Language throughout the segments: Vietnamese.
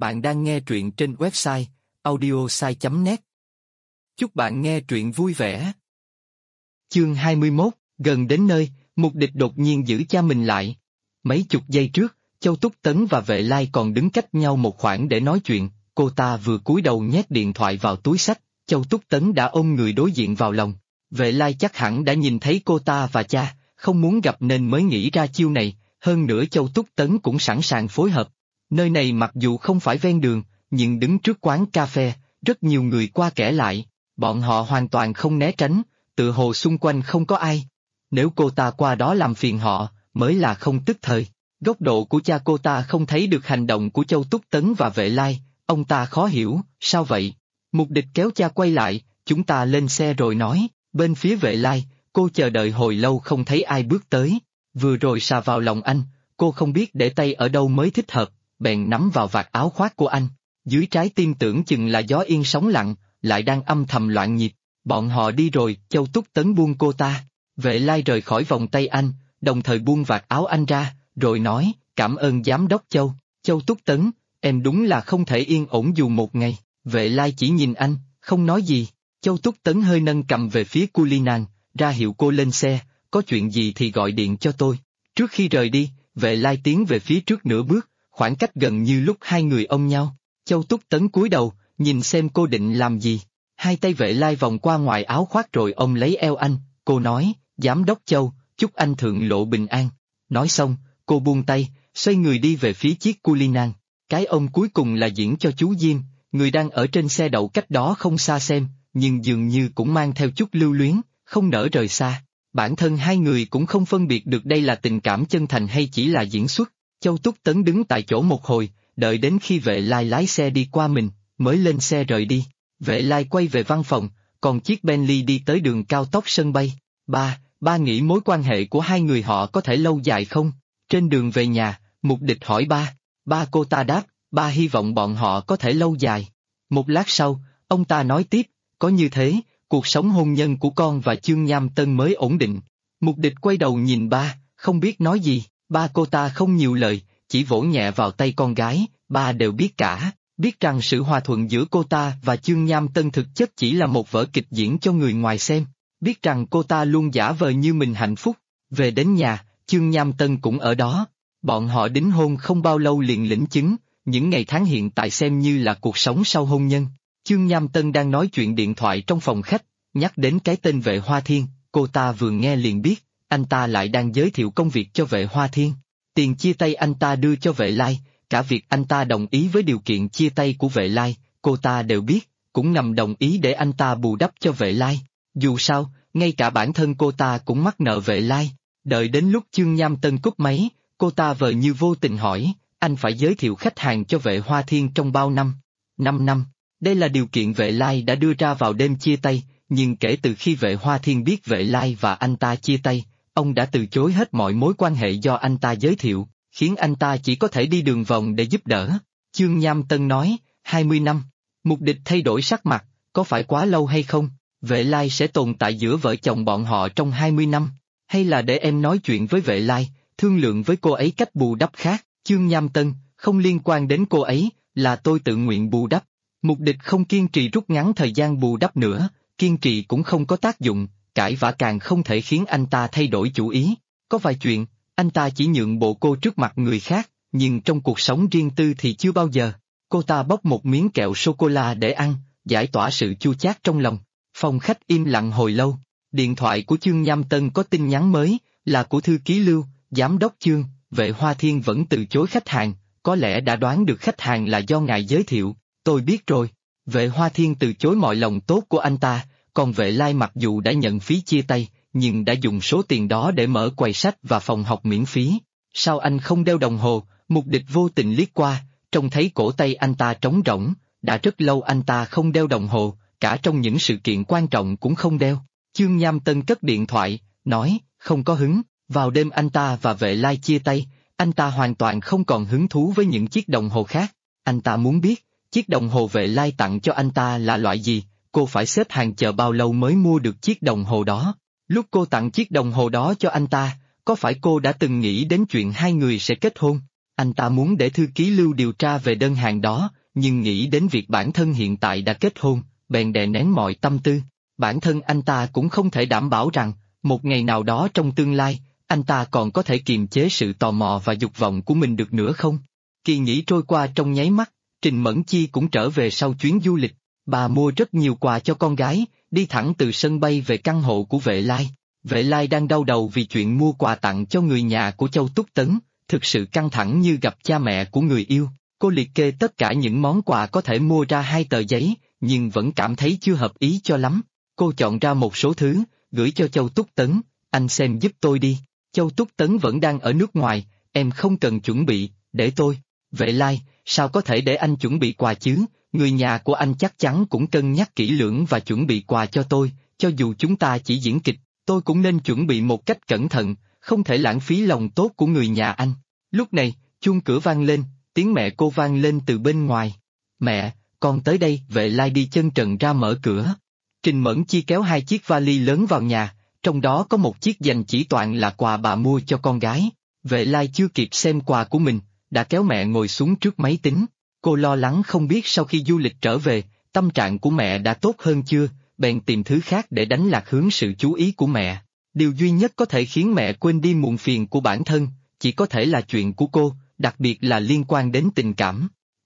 Bạn đang nghe truyện trên website audiosai.net. Chúc bạn nghe truyện vui vẻ. Chương 21, gần đến nơi, Mục Địch đột nhiên giữ cha mình lại. Mấy chục giây trước, Châu Túc Tấn và Vệ Lai còn đứng cách nhau một khoảng để nói chuyện, cô ta vừa cúi đầu nhét điện thoại vào túi xách, Châu Túc Tấn đã ôm người đối diện vào lòng. Vệ Lai chắc hẳn đã nhìn thấy cô ta và cha, không muốn gặp nên mới nghĩ ra chiêu này, hơn nữa Châu Túc Tấn cũng sẵn sàng phối hợp. Nơi này mặc dù không phải ven đường, nhưng đứng trước quán cà phê, rất nhiều người qua kẻ lại, bọn họ hoàn toàn không né tránh, tự hồ xung quanh không có ai. Nếu cô ta qua đó làm phiền họ, mới là không tức thời. Góc độ của cha cô ta không thấy được hành động của Châu Túc Tấn và Vệ Lai, ông ta khó hiểu, sao vậy? Mục Địch kéo cha quay lại, chúng ta lên xe rồi nói, bên phía Vệ Lai, cô chờ đợi hồi lâu không thấy ai bước tới, vừa rồi xà vào lòng anh, cô không biết để tay ở đâu mới thích hợp, bèn nắm vào vạt áo khoác của anh, dưới trái tim tưởng chừng là gió yên sóng lặng, lại đang âm thầm loạn nhịp. Bọn họ đi rồi, Châu Túc Tấn buông cô ta, Vệ Lai rời khỏi vòng tay anh, đồng thời buông vạt áo anh ra, rồi nói, cảm ơn giám đốc Châu. Châu Túc Tấn, em đúng là không thể yên ổn dù một ngày. Vệ Lai chỉ nhìn anh, không nói gì. Châu Túc Tấn hơi nâng cầm về phía Culinan, ra hiệu cô lên xe, có chuyện gì thì gọi điện cho tôi. Trước khi rời đi, Vệ Lai tiến về phía trước nửa bước, khoảng cách gần như lúc hai người ôm nhau. Châu Túc Tấn cúi đầu, nhìn xem cô định làm gì. Hai tay Vệ Lai vòng qua ngoài áo khoác rồi ôm lấy eo anh, cô nói, giám đốc Châu, chúc anh thượng lộ bình an. Nói xong, cô buông tay, xoay người đi về phía chiếc Culinan. Cái ôm cuối cùng là diễn cho chú Diêm, người đang ở trên xe đậu cách đó không xa xem, nhưng dường như cũng mang theo chút lưu luyến, không nỡ rời xa. Bản thân hai người cũng không phân biệt được đây là tình cảm chân thành hay chỉ là diễn xuất. Châu Túc Tấn đứng tại chỗ một hồi, đợi đến khi Vệ Lai lái xe đi qua mình, mới lên xe rời đi. Vệ Lai quay về văn phòng, còn chiếc Bentley đi tới đường cao tốc sân bay. Ba nghĩ mối quan hệ của hai người họ có thể lâu dài không? Trên đường về nhà, Mục Địch hỏi ba cô ta đáp, ba hy vọng bọn họ có thể lâu dài. Một lát sau, ông ta nói tiếp, có như thế, cuộc sống hôn nhân của con và Chương Nham Tân mới ổn định. Mục Địch quay đầu nhìn ba, không biết nói gì, ba cô ta không nhiều lời, chỉ vỗ nhẹ vào tay con gái, ba đều biết cả, biết rằng sự hòa thuận giữa cô ta và Chương Nham Tân thực chất chỉ là một vở kịch diễn cho người ngoài xem, biết rằng cô ta luôn giả vờ như mình hạnh phúc. Về đến nhà, Chương Nham Tân cũng ở đó, bọn họ đính hôn không bao lâu liền lĩnh chứng, những ngày tháng hiện tại xem như là cuộc sống sau hôn nhân. Chương Nham Tân đang nói chuyện điện thoại trong phòng khách, nhắc đến cái tên Vệ Hoa Thiên, cô ta vừa nghe liền biết, anh ta lại đang giới thiệu công việc cho Vệ Hoa Thiên. Tiền chia tay anh ta đưa cho Vệ Lai, cả việc anh ta đồng ý với điều kiện chia tay của Vệ Lai, cô ta đều biết, cũng ngầm đồng ý để anh ta bù đắp cho Vệ Lai. Dù sao, ngay cả bản thân cô ta cũng mắc nợ Vệ Lai. Đợi đến lúc Chương Nham Tân cúp máy, cô ta vờ như vô tình hỏi, anh phải giới thiệu khách hàng cho Vệ Hoa Thiên trong bao năm? 5 năm. Đây là điều kiện Vệ Lai đã đưa ra vào đêm chia tay, nhưng kể từ khi Vệ Hoa Thiên biết Vệ Lai và anh ta chia tay, ông đã từ chối hết mọi mối quan hệ do anh ta giới thiệu, khiến anh ta chỉ có thể đi đường vòng để giúp đỡ. Chương Nham Tân nói, 20 năm. Mục Địch thay đổi sắc mặt, có phải quá lâu hay không? Vệ Lai sẽ tồn tại giữa vợ chồng bọn họ trong 20 năm, hay là để em nói chuyện với Vệ Lai, thương lượng với cô ấy cách bù đắp khác? Chương Nham Tân, không liên quan đến cô ấy, là tôi tự nguyện bù đắp. Mục Địch không kiên trì rút ngắn thời gian bù đắp nữa, kiên trì cũng không có tác dụng, cãi vã càng không thể khiến anh ta thay đổi chủ ý. Có vài chuyện, anh ta chỉ nhượng bộ cô trước mặt người khác, nhưng trong cuộc sống riêng tư thì chưa bao giờ. Cô ta bóc một miếng kẹo sô-cô-la để ăn, giải tỏa sự chua chát trong lòng. Phòng khách im lặng hồi lâu, điện thoại của Chương Nham Tân có tin nhắn mới, là của thư ký Lưu, giám đốc Chương. Vệ Hoa Thiên vẫn từ chối khách hàng, có lẽ đã đoán được khách hàng là do ngài giới thiệu, tôi biết rồi. Vệ Hoa Thiên từ chối mọi lòng tốt của anh ta, còn Vệ Lai mặc dù đã nhận phí chia tay, nhưng đã dùng số tiền đó để mở quầy sách và phòng học miễn phí. Sao anh không đeo đồng hồ? Mục Địch vô tình liếc qua, trông thấy cổ tay anh ta trống rỗng, đã rất lâu anh ta không đeo đồng hồ, cả trong những sự kiện quan trọng cũng không đeo. Chương Nham Tân cất điện thoại, nói, không có hứng. Vào đêm anh ta và Vệ Lai chia tay, anh ta hoàn toàn không còn hứng thú với những chiếc đồng hồ khác. Anh ta muốn biết, chiếc đồng hồ Vệ Lai tặng cho anh ta là loại gì, cô phải xếp hàng chờ bao lâu mới mua được chiếc đồng hồ đó. Lúc cô tặng chiếc đồng hồ đó cho anh ta, có phải cô đã từng nghĩ đến chuyện hai người sẽ kết hôn? Anh ta muốn để thư ký Lưu điều tra về đơn hàng đó, nhưng nghĩ đến việc bản thân hiện tại đã kết hôn, bèn đè nén mọi tâm tư. Bản thân anh ta cũng không thể đảm bảo rằng, một ngày nào đó trong tương lai, anh ta còn có thể kiềm chế sự tò mò và dục vọng của mình được nữa không? Kỳ nghỉ trôi qua trong nháy mắt, Trình Mẫn Chi cũng trở về sau chuyến du lịch. Bà mua rất nhiều quà cho con gái, đi thẳng từ sân bay về căn hộ của Vệ Lai. Vệ Lai đang đau đầu vì chuyện mua quà tặng cho người nhà của Châu Túc Tấn, thực sự căng thẳng như gặp cha mẹ của người yêu. Cô liệt kê tất cả những món quà có thể mua ra 2 tờ giấy, nhưng vẫn cảm thấy chưa hợp ý cho lắm. Cô chọn ra một số thứ, gửi cho Châu Túc Tấn, anh xem giúp tôi đi. Châu Túc Tấn vẫn đang ở nước ngoài, em không cần chuẩn bị, để tôi. Vệ Lai, sao có thể để anh chuẩn bị quà chứ, người nhà của anh chắc chắn cũng cân nhắc kỹ lưỡng và chuẩn bị quà cho tôi, cho dù chúng ta chỉ diễn kịch, tôi cũng nên chuẩn bị một cách cẩn thận, không thể lãng phí lòng tốt của người nhà anh. Lúc này, chuông cửa vang lên, tiếng mẹ cô vang lên từ bên ngoài. Mẹ, con tới đây. Vệ Lai đi chân trần ra mở cửa. Trình Mẫn Chi kéo 2 chiếc vali lớn vào nhà, trong đó có một chiếc dành chỉ toàn là quà bà mua cho con gái. Vệ Lai chưa kịp xem quà của mình, đã kéo mẹ ngồi xuống trước máy tính. Cô lo lắng không biết sau khi du lịch trở về, tâm trạng của mẹ đã tốt hơn chưa, bèn tìm thứ khác để đánh lạc hướng sự chú ý của mẹ. Điều duy nhất có thể khiến mẹ quên đi muộn phiền của bản thân, chỉ có thể là chuyện của cô, đặc biệt là liên quan đến tình cảm.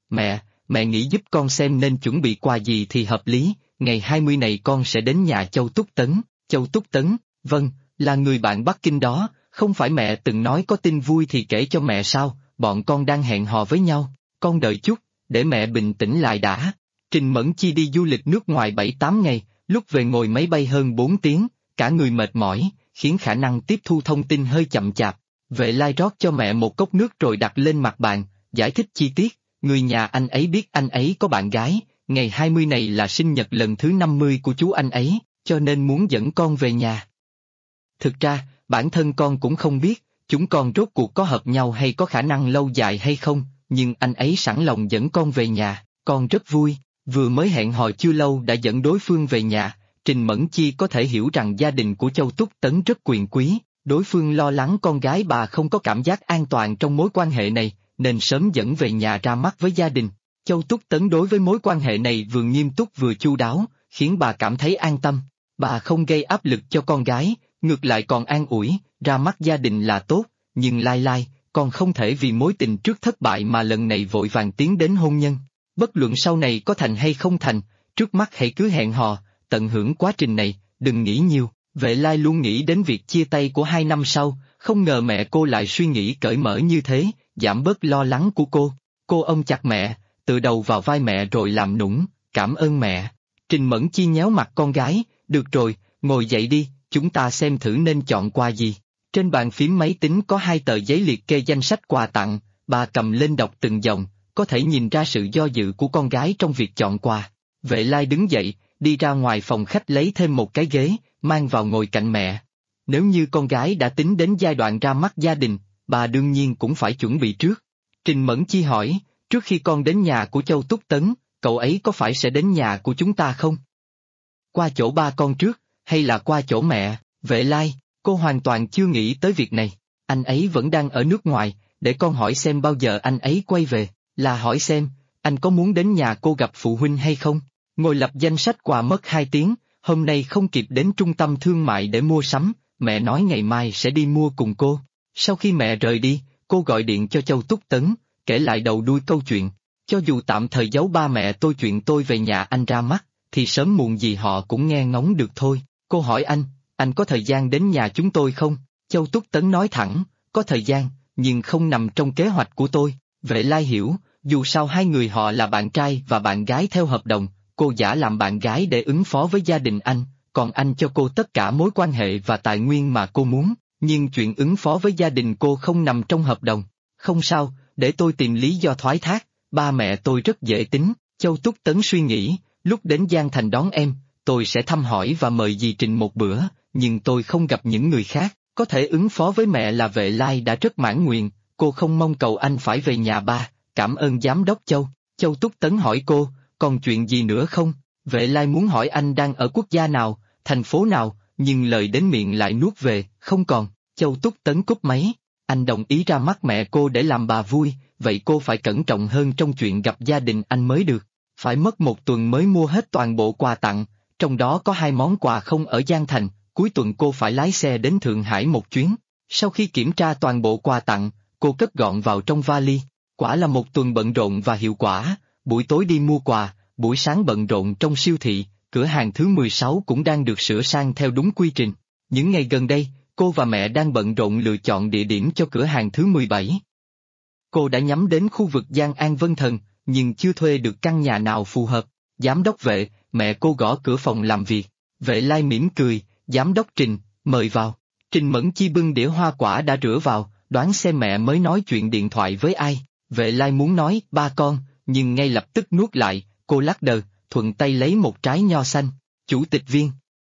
Mẹ nghĩ giúp con xem nên chuẩn bị quà gì thì hợp lý, ngày 20 này con sẽ đến nhà Châu Túc Tấn. Châu Túc Tấn, vâng, là người bạn Bắc Kinh đó, không phải mẹ từng nói có tin vui thì kể cho mẹ sao, bọn con đang hẹn hò với nhau, con đợi chút, để mẹ bình tĩnh lại đã. Trình Mẫn Chi đi du lịch nước ngoài 7-8 ngày, lúc về ngồi máy bay hơn 4 tiếng, cả người mệt mỏi, khiến khả năng tiếp thu thông tin hơi chậm chạp. Vệ Lai rót cho mẹ một cốc nước rồi đặt lên mặt bàn, giải thích chi tiết, người nhà anh ấy biết anh ấy có bạn gái, ngày 20 này là sinh nhật lần thứ 50 của chú anh ấy, cho nên muốn dẫn con về nhà. Thực ra, bản thân con cũng không biết, chúng con rốt cuộc có hợp nhau hay có khả năng lâu dài hay không, nhưng anh ấy sẵn lòng dẫn con về nhà, con rất vui. Vừa mới hẹn hò chưa lâu đã dẫn đối phương về nhà, Trình Mẫn Chi có thể hiểu rằng gia đình của Châu Túc Tấn rất quyền quý, đối phương lo lắng con gái bà không có cảm giác an toàn trong mối quan hệ này, nên sớm dẫn về nhà ra mắt với gia đình. Châu Túc Tấn đối với mối quan hệ này vừa nghiêm túc vừa chu đáo, khiến bà cảm thấy an tâm. Bà không gây áp lực cho con gái, ngược lại còn an ủi, ra mắt gia đình là tốt, nhưng Lai Lai, con không thể vì mối tình trước thất bại mà lần này vội vàng tiến đến hôn nhân. Bất luận sau này có thành hay không thành, trước mắt hãy cứ hẹn hò, tận hưởng quá trình này, đừng nghĩ nhiều. Vệ Lai luôn nghĩ đến việc chia tay của 2 năm sau, không ngờ mẹ cô lại suy nghĩ cởi mở như thế, giảm bớt lo lắng của cô. Cô ôm chặt mẹ, tựa đầu vào vai mẹ rồi làm nũng, cảm ơn mẹ. Trình Mẫn Chi nhéo mặt con gái, được rồi, ngồi dậy đi, chúng ta xem thử nên chọn quà gì. Trên bàn phím máy tính có 2 tờ giấy liệt kê danh sách quà tặng, bà cầm lên đọc từng dòng, có thể nhìn ra sự do dự của con gái trong việc chọn quà. Vệ Lai đứng dậy, đi ra ngoài phòng khách lấy thêm một cái ghế, mang vào ngồi cạnh mẹ. Nếu như con gái đã tính đến giai đoạn ra mắt gia đình, bà đương nhiên cũng phải chuẩn bị trước. Trình Mẫn Chi hỏi, trước khi con đến nhà của Châu Túc Tấn, cậu ấy có phải sẽ đến nhà của chúng ta không? Qua chỗ ba con trước, hay là qua chỗ mẹ? Vệ Lai, cô hoàn toàn chưa nghĩ tới việc này. Anh ấy vẫn đang ở nước ngoài, để con hỏi xem bao giờ anh ấy quay về, là hỏi xem, anh có muốn đến nhà cô gặp phụ huynh hay không? Ngồi lập danh sách quà mất 2 tiếng, hôm nay không kịp đến trung tâm thương mại để mua sắm, mẹ nói ngày mai sẽ đi mua cùng cô. Sau khi mẹ rời đi, cô gọi điện cho Châu Túc Tấn, kể lại đầu đuôi câu chuyện. Cho dù tạm thời giấu ba mẹ tôi chuyện tôi về nhà anh ra mắt, thì sớm muộn gì họ cũng nghe ngóng được thôi. Cô hỏi anh có thời gian đến nhà chúng tôi không? Châu Túc Tấn nói thẳng, có thời gian, nhưng không nằm trong kế hoạch của tôi. Vệ Lai hiểu, dù sao hai người họ là bạn trai và bạn gái theo hợp đồng, cô giả làm bạn gái để ứng phó với gia đình anh, còn anh cho cô tất cả mối quan hệ và tài nguyên mà cô muốn, nhưng chuyện ứng phó với gia đình cô không nằm trong hợp đồng. Không sao, để tôi tìm lý do thoái thác, ba mẹ tôi rất dễ tính. Châu Túc Tấn suy nghĩ, lúc đến Giang Thành đón em, tôi sẽ thăm hỏi và mời dì Trình một bữa, nhưng tôi không gặp những người khác, có thể ứng phó với mẹ là Vệ Lai đã rất mãn nguyện, cô không mong cầu anh phải về nhà ba, cảm ơn giám đốc Châu. Châu Túc Tấn hỏi cô, còn chuyện gì nữa không? Vệ Lai muốn hỏi anh đang ở quốc gia nào, thành phố nào, nhưng lời đến miệng lại nuốt về, không còn. Châu Túc Tấn cúp máy. Anh đồng ý ra mắt mẹ cô để làm bà vui, vậy cô phải cẩn trọng hơn trong chuyện gặp gia đình anh mới được. Phải mất 1 tuần mới mua hết toàn bộ quà tặng, trong đó có 2 món quà không ở Giang Thành, cuối tuần cô phải lái xe đến Thượng Hải một chuyến. Sau khi kiểm tra toàn bộ quà tặng, cô cất gọn vào trong vali. Quả là 1 tuần bận rộn và hiệu quả, buổi tối đi mua quà, buổi sáng bận rộn trong siêu thị, cửa hàng thứ 16 cũng đang được sửa sang theo đúng quy trình. Những ngày gần đây, cô và mẹ đang bận rộn lựa chọn địa điểm cho cửa hàng thứ 17. Cô đã nhắm đến khu vực Giang An Vân Thần, nhưng chưa thuê được căn nhà nào phù hợp. Giám đốc Vệ, mẹ cô gõ cửa phòng làm việc. Vệ Lai mỉm cười, giám đốc Trình, mời vào. Trình Mẫn Chi bưng đĩa hoa quả đã rửa vào, đoán xem mẹ mới nói chuyện điện thoại với ai. Vệ Lai muốn nói ba con, nhưng ngay lập tức nuốt lại, cô lắc đầu, thuận tay lấy một trái nho xanh. Chủ tịch Viên.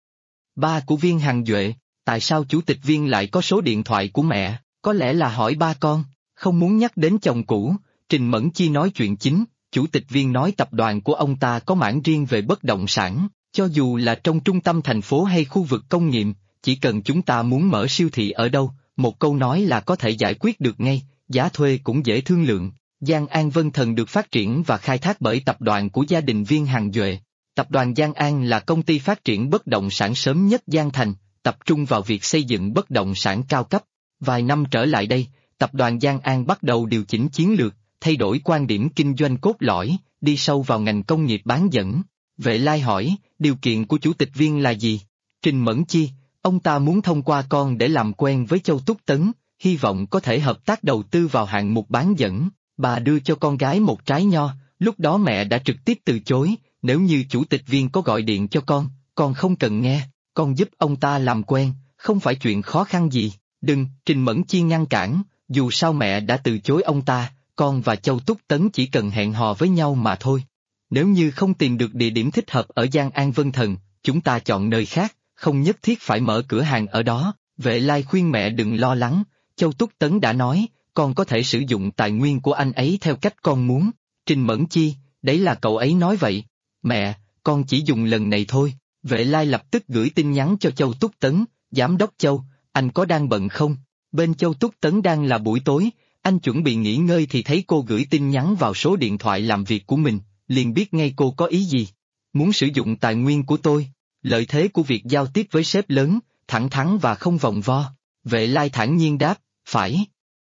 Ba của Viên Hằng Duệ, tại sao chủ tịch Viên lại có số điện thoại của mẹ? Có lẽ là hỏi ba con, không muốn nhắc đến chồng cũ. Trình Mẫn Chi nói chuyện chính, chủ tịch Viên nói tập đoàn của ông ta có mảng riêng về bất động sản, cho dù là trong trung tâm thành phố hay khu vực công nghiệp, chỉ cần chúng ta muốn mở siêu thị ở đâu, một câu nói là có thể giải quyết được ngay, giá thuê cũng dễ thương lượng. Giang An Vân Thần được phát triển và khai thác bởi tập đoàn của gia đình Viên Hằng Duệ. Tập đoàn Giang An là công ty phát triển bất động sản sớm nhất Giang Thành, tập trung vào việc xây dựng bất động sản cao cấp. Vài năm trở lại đây, tập đoàn Giang An bắt đầu điều chỉnh chiến lược, thay đổi quan điểm kinh doanh cốt lõi, đi sâu vào ngành công nghiệp bán dẫn. Vệ Lai hỏi, điều kiện của chủ tịch Viên là gì? Trình Mẫn Chi, ông ta muốn thông qua con để làm quen với Châu Túc Tấn, hy vọng có thể hợp tác đầu tư vào hạng mục bán dẫn. Bà đưa cho con gái một trái nho, lúc đó mẹ đã trực tiếp từ chối, nếu như chủ tịch Viên có gọi điện cho con không cần nghe, con giúp ông ta làm quen, không phải chuyện khó khăn gì. Đừng, Trình Mẫn Chi ngăn cản, dù sao mẹ đã từ chối ông ta, con và Châu Túc Tấn chỉ cần hẹn hò với nhau mà thôi. Nếu như không tìm được địa điểm thích hợp ở Giang An Vân Thần, chúng ta chọn nơi khác, không nhất thiết phải mở cửa hàng ở đó. Vệ Lai khuyên mẹ đừng lo lắng, Châu Túc Tấn đã nói, con có thể sử dụng tài nguyên của anh ấy theo cách con muốn. Trình Mẫn Chi, đấy là cậu ấy nói vậy. Mẹ, con chỉ dùng lần này thôi. Vệ Lai lập tức gửi tin nhắn cho Châu Túc Tấn, giám đốc Châu, anh có đang bận không? Bên Châu Túc Tấn đang là buổi tối, anh chuẩn bị nghỉ ngơi thì thấy cô gửi tin nhắn vào số điện thoại làm việc của mình, liền biết ngay cô có ý gì. Muốn sử dụng tài nguyên của tôi, lợi thế của việc giao tiếp với sếp lớn, thẳng thắn và không vòng vo. Vệ Lai thản nhiên đáp, phải.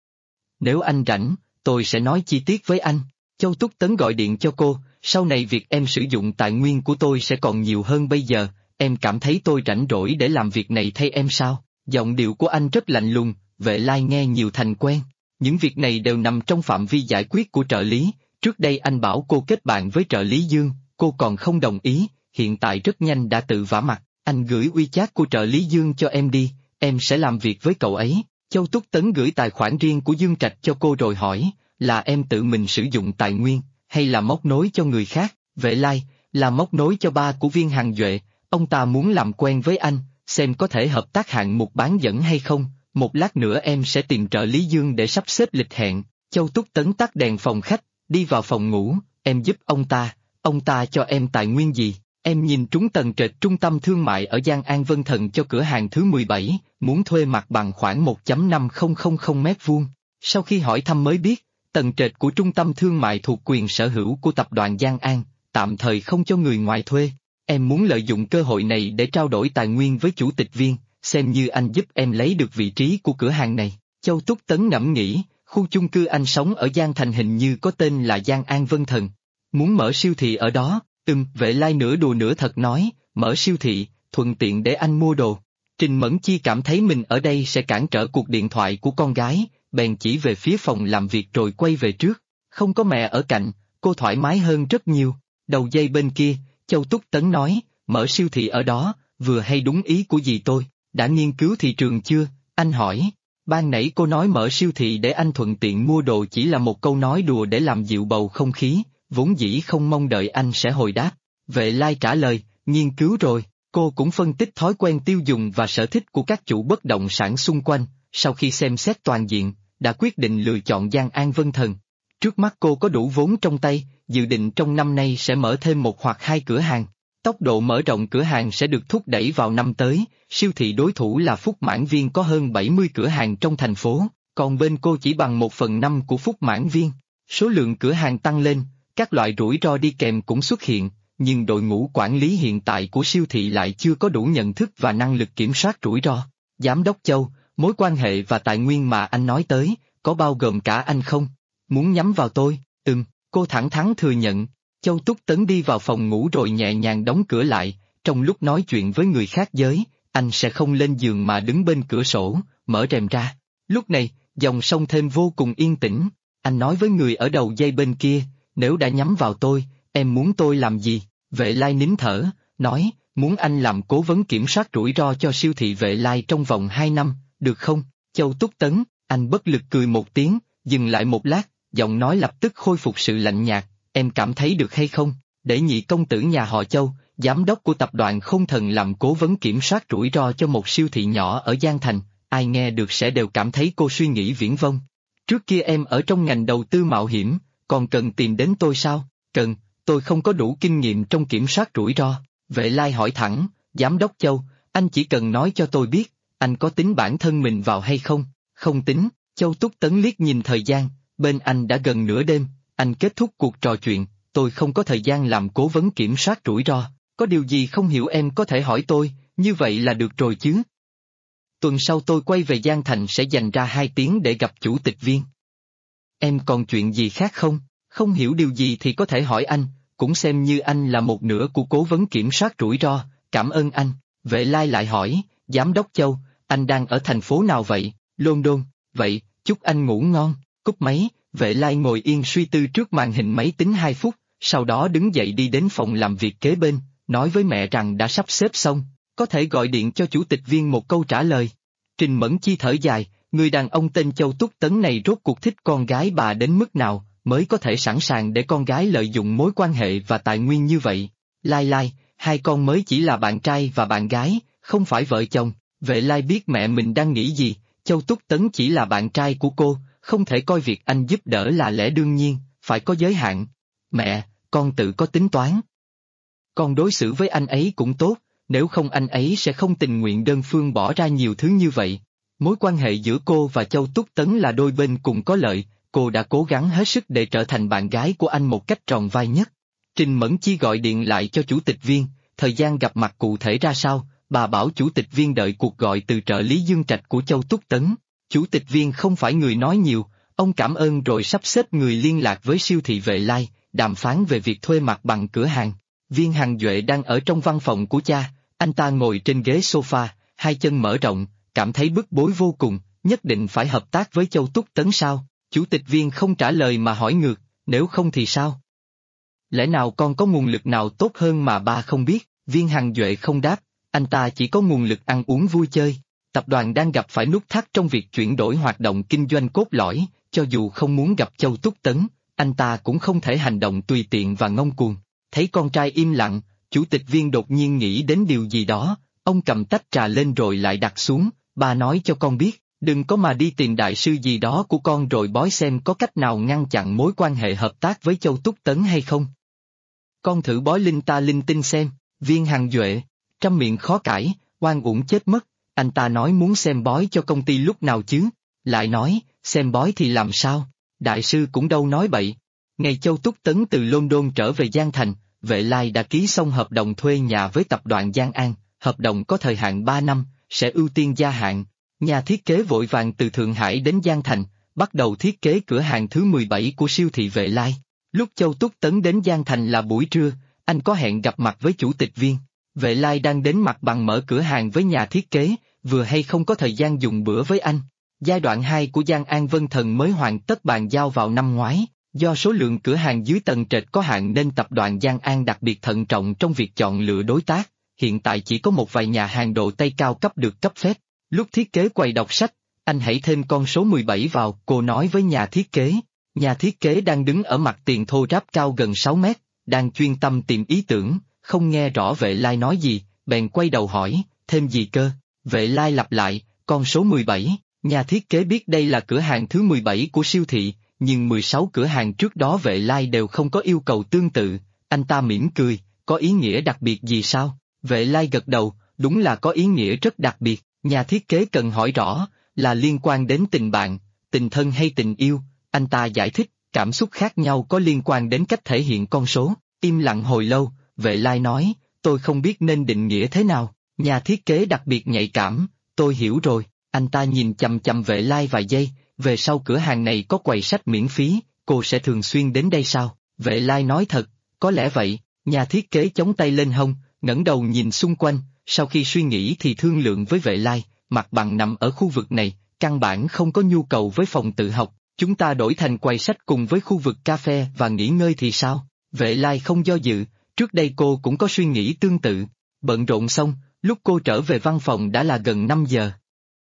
Nếu anh rảnh, tôi sẽ nói chi tiết với anh. Châu Túc Tấn gọi điện cho cô, sau này việc em sử dụng tài nguyên của tôi sẽ còn nhiều hơn bây giờ, em cảm thấy tôi rảnh rỗi để làm việc này thay em sao? Giọng điệu của anh rất lạnh lùng, Vệ Lai nghe nhiều thành quen. Những việc này đều nằm trong phạm vi giải quyết của trợ lý, trước đây anh bảo cô kết bạn với trợ lý Dương, cô còn không đồng ý, hiện tại rất nhanh đã tự vả mặt, anh gửi WeChat của trợ lý Dương cho em đi, em sẽ làm việc với cậu ấy. Châu Túc Tấn gửi tài khoản riêng của Dương Trạch cho cô rồi hỏi, là em tự mình sử dụng tài nguyên, hay là móc nối cho người khác? Vệ Lai, là móc nối cho ba của Viên Hằng Duệ, ông ta muốn làm quen với anh, xem có thể hợp tác hạng mục bán dẫn hay không, một lát nữa em sẽ tìm trợ lý Dương để sắp xếp lịch hẹn. Châu Túc Tấn tắt đèn phòng khách, đi vào phòng ngủ, em giúp ông ta cho em tài nguyên gì? Em nhìn trúng tầng trệt trung tâm thương mại ở Giang An Vân Thần cho cửa hàng thứ 17, muốn thuê mặt bằng khoảng 1.5000 mét vuông. Sau khi hỏi thăm mới biết, tầng trệt của trung tâm thương mại thuộc quyền sở hữu của tập đoàn Giang An, tạm thời không cho người ngoài thuê. Em muốn lợi dụng cơ hội này để trao đổi tài nguyên với chủ tịch Viên, xem như anh giúp em lấy được vị trí của cửa hàng này. Châu Túc Tấn ngẫm nghĩ, khu chung cư anh sống ở Giang Thành hình như có tên là Giang An Vân Thần. Muốn mở siêu thị ở đó? Vệ Lai nửa đùa nửa thật nói, mở siêu thị, thuận tiện để anh mua đồ. Trình Mẫn Chi cảm thấy mình ở đây sẽ cản trở cuộc điện thoại của con gái, bèn chỉ về phía phòng làm việc rồi quay về trước. Không có mẹ ở cạnh, cô thoải mái hơn rất nhiều. Đầu dây bên kia, Châu Túc Tấn nói, mở siêu thị ở đó, vừa hay đúng ý của dì tôi. Đã nghiên cứu thị trường chưa? Anh hỏi. Ban nãy cô nói mở siêu thị để anh thuận tiện mua đồ chỉ là một câu nói đùa để làm dịu bầu không khí, vốn dĩ không mong đợi anh sẽ hồi đáp. Vệ Lai trả lời, nghiên cứu rồi, cô cũng phân tích thói quen tiêu dùng và sở thích của các chủ bất động sản xung quanh, sau khi xem xét toàn diện, đã quyết định lựa chọn Giang An Vân Thần. Trước mắt cô có đủ vốn trong tay, dự định trong năm nay sẽ mở thêm 1 hoặc 2 cửa hàng. Tốc độ mở rộng cửa hàng sẽ được thúc đẩy vào năm tới, siêu thị đối thủ là Phúc Mãn Viên có hơn 70 cửa hàng trong thành phố, còn bên cô chỉ bằng 1/5 của Phúc Mãn Viên. Số lượng cửa hàng tăng lên, các loại rủi ro đi kèm cũng xuất hiện, nhưng đội ngũ quản lý hiện tại của siêu thị lại chưa có đủ nhận thức và năng lực kiểm soát rủi ro. Giám đốc Châu, mối quan hệ và tài nguyên mà anh nói tới, có bao gồm cả anh không? Muốn nhắm vào tôi? Cô thẳng thắn thừa nhận. Châu Túc Tấn đi vào phòng ngủ rồi nhẹ nhàng đóng cửa lại, trong lúc nói chuyện với người khác giới, anh sẽ không lên giường mà đứng bên cửa sổ, mở rèm ra. Lúc này, dòng sông thêm vô cùng yên tĩnh, anh nói với người ở đầu dây bên kia, nếu đã nhắm vào tôi, em muốn tôi làm gì? Vệ Lai nín thở, nói, muốn anh làm cố vấn kiểm soát rủi ro cho siêu thị Vệ Lai trong vòng 2 năm, được không? Châu Túc Tấn, anh bất lực cười một tiếng, dừng lại một lát, giọng nói lập tức khôi phục sự lạnh nhạt, em cảm thấy được hay không? Để nhị công tử nhà họ Châu, giám đốc của tập đoàn Không Thần làm cố vấn kiểm soát rủi ro cho một siêu thị nhỏ ở Giang Thành, ai nghe được sẽ đều cảm thấy cô suy nghĩ viển vông. Trước kia em ở trong ngành đầu tư mạo hiểm, còn cần tìm đến tôi sao? Cần, tôi không có đủ kinh nghiệm trong kiểm soát rủi ro. Vệ Lai hỏi thẳng, giám đốc Châu, anh chỉ cần nói cho tôi biết, anh có tính bản thân mình vào hay không? Không tính. Châu Túc Tấn liếc nhìn thời gian, bên anh đã gần nửa đêm, anh kết thúc cuộc trò chuyện, tôi không có thời gian làm cố vấn kiểm soát rủi ro, có điều gì không hiểu em có thể hỏi tôi, như vậy là được rồi chứ. Tuần sau tôi quay về Giang Thành sẽ dành ra 2 tiếng để gặp chủ tịch Viên. Em còn chuyện gì khác không? Không hiểu điều gì thì có thể hỏi anh, cũng xem như anh là một nửa của cố vấn kiểm soát rủi ro, cảm ơn anh. Vệ Lai lại hỏi, giám đốc Châu, anh đang ở thành phố nào vậy? London, vậy, chúc anh ngủ ngon. Cúp máy, Vệ Lai ngồi yên suy tư trước màn hình máy tính 2 phút, sau đó đứng dậy đi đến phòng làm việc kế bên, nói với mẹ rằng đã sắp xếp xong, có thể gọi điện cho chủ tịch Viên một câu trả lời. Trình Mẫn Chi thở dài, người đàn ông tên Châu Túc Tấn này rốt cuộc thích con gái bà đến mức nào, mới có thể sẵn sàng để con gái lợi dụng mối quan hệ và tài nguyên như vậy. Lai, 2 con mới chỉ là bạn trai và bạn gái, không phải vợ chồng. Vệ Lai biết mẹ mình đang nghĩ gì, Châu Túc Tấn chỉ là bạn trai của cô, không thể coi việc anh giúp đỡ là lẽ đương nhiên, phải có giới hạn. Mẹ, con tự có tính toán. Con đối xử với anh ấy cũng tốt, nếu không anh ấy sẽ không tình nguyện đơn phương bỏ ra nhiều thứ như vậy. Mối quan hệ giữa cô và Châu Túc Tấn là đôi bên cùng có lợi, cô đã cố gắng hết sức để trở thành bạn gái của anh một cách tròn vai nhất. Trình Mẫn Chi gọi điện lại cho chủ tịch Viên, thời gian gặp mặt cụ thể ra sao, bà bảo chủ tịch Viên đợi cuộc gọi từ trợ lý Dương Trạch của Châu Túc Tấn. Chủ tịch Viên không phải người nói nhiều, ông cảm ơn rồi sắp xếp người liên lạc với siêu thị Vệ Lai, đàm phán về việc thuê mặt bằng cửa hàng. Viên Hằng Duệ đang ở trong văn phòng của cha, anh ta ngồi trên ghế sofa, 2 chân mở rộng, cảm thấy bức bối vô cùng, nhất định phải hợp tác với Châu Túc Tấn sao? Chủ tịch Viên không trả lời mà hỏi ngược, nếu không thì sao? Lẽ nào con có nguồn lực nào tốt hơn mà ba không biết? Viên Hằng Duệ không đáp, anh ta chỉ có nguồn lực ăn uống vui chơi. Tập đoàn đang gặp phải nút thắt trong việc chuyển đổi hoạt động kinh doanh cốt lõi, cho dù không muốn gặp Châu Túc Tấn, anh ta cũng không thể hành động tùy tiện và ngông cuồng. Thấy con trai im lặng, chủ tịch Viên đột nhiên nghĩ đến điều gì đó, ông cầm tách trà lên rồi lại đặt xuống, ba nói cho con biết, đừng có mà đi tìm đại sư gì đó của con rồi bói xem có cách nào ngăn chặn mối quan hệ hợp tác với Châu Túc Tấn hay không. Con thử bói linh ta linh tinh xem. Viên Hằng Duệ, trăm miệng khó cãi, oan uổng chết mất, anh ta nói muốn xem bói cho công ty lúc nào chứ, lại nói, xem bói thì làm sao, đại sư cũng đâu nói bậy. Ngày Châu Túc Tấn từ London trở về Giang Thành, Vệ Lai đã ký xong hợp đồng thuê nhà với tập đoàn Giang An, hợp đồng có thời hạn 3 năm, sẽ ưu tiên gia hạn. Nhà thiết kế vội vàng từ Thượng Hải đến Giang Thành, bắt đầu thiết kế cửa hàng thứ 17 của siêu thị Vệ Lai. Lúc Châu Túc Tấn đến Giang Thành là buổi trưa, anh có hẹn gặp mặt với chủ tịch Viên. Vệ Lai đang đến mặt bằng mở cửa hàng với nhà thiết kế, vừa hay không có thời gian dùng bữa với anh. Giai đoạn 2 của Giang An Vân Thần mới hoàn tất bàn giao vào năm ngoái, do số lượng cửa hàng dưới tầng trệt có hạn nên tập đoàn Giang An đặc biệt thận trọng trong việc chọn lựa đối tác, hiện tại chỉ có một vài nhà hàng độ Tây cao cấp được cấp phép. Lúc thiết kế quầy đọc sách, anh hãy thêm con số 17 vào, cô nói với nhà thiết kế. Nhà thiết kế đang đứng ở mặt tiền thô ráp cao gần 6 mét, đang chuyên tâm tìm ý tưởng, không nghe rõ Vệ Lai nói gì, bèn quay đầu hỏi, thêm gì cơ? Vệ Lai lặp lại, con số 17, nhà thiết kế biết đây là cửa hàng thứ 17 của siêu thị, nhưng 16 cửa hàng trước đó Vệ Lai đều không có yêu cầu tương tự, anh ta mỉm cười, có ý nghĩa đặc biệt gì sao? Vệ Lai gật đầu, đúng là có ý nghĩa rất đặc biệt, nhà thiết kế cần hỏi rõ, là liên quan đến tình bạn, tình thân hay tình yêu, anh ta giải thích, cảm xúc khác nhau có liên quan đến cách thể hiện con số. Im lặng hồi lâu, Vệ Lai nói, tôi không biết nên định nghĩa thế nào, nhà thiết kế đặc biệt nhạy cảm, tôi hiểu rồi. Anh ta nhìn chằm chằm Vệ Lai vài giây, về sau cửa hàng này có quầy sách miễn phí, cô sẽ thường xuyên đến đây sao? Vệ Lai nói thật, có lẽ vậy. Nhà thiết kế chống tay lên hông, ngẩng đầu nhìn xung quanh, sau khi suy nghĩ thì thương lượng với Vệ Lai, mặt bằng nằm ở khu vực này, căn bản không có nhu cầu với phòng tự học, chúng ta đổi thành quầy sách cùng với khu vực cà phê và nghỉ ngơi thì sao? Vệ Lai không do dự, trước đây cô cũng có suy nghĩ tương tự. Bận rộn xong, lúc cô trở về văn phòng đã là gần 5 giờ.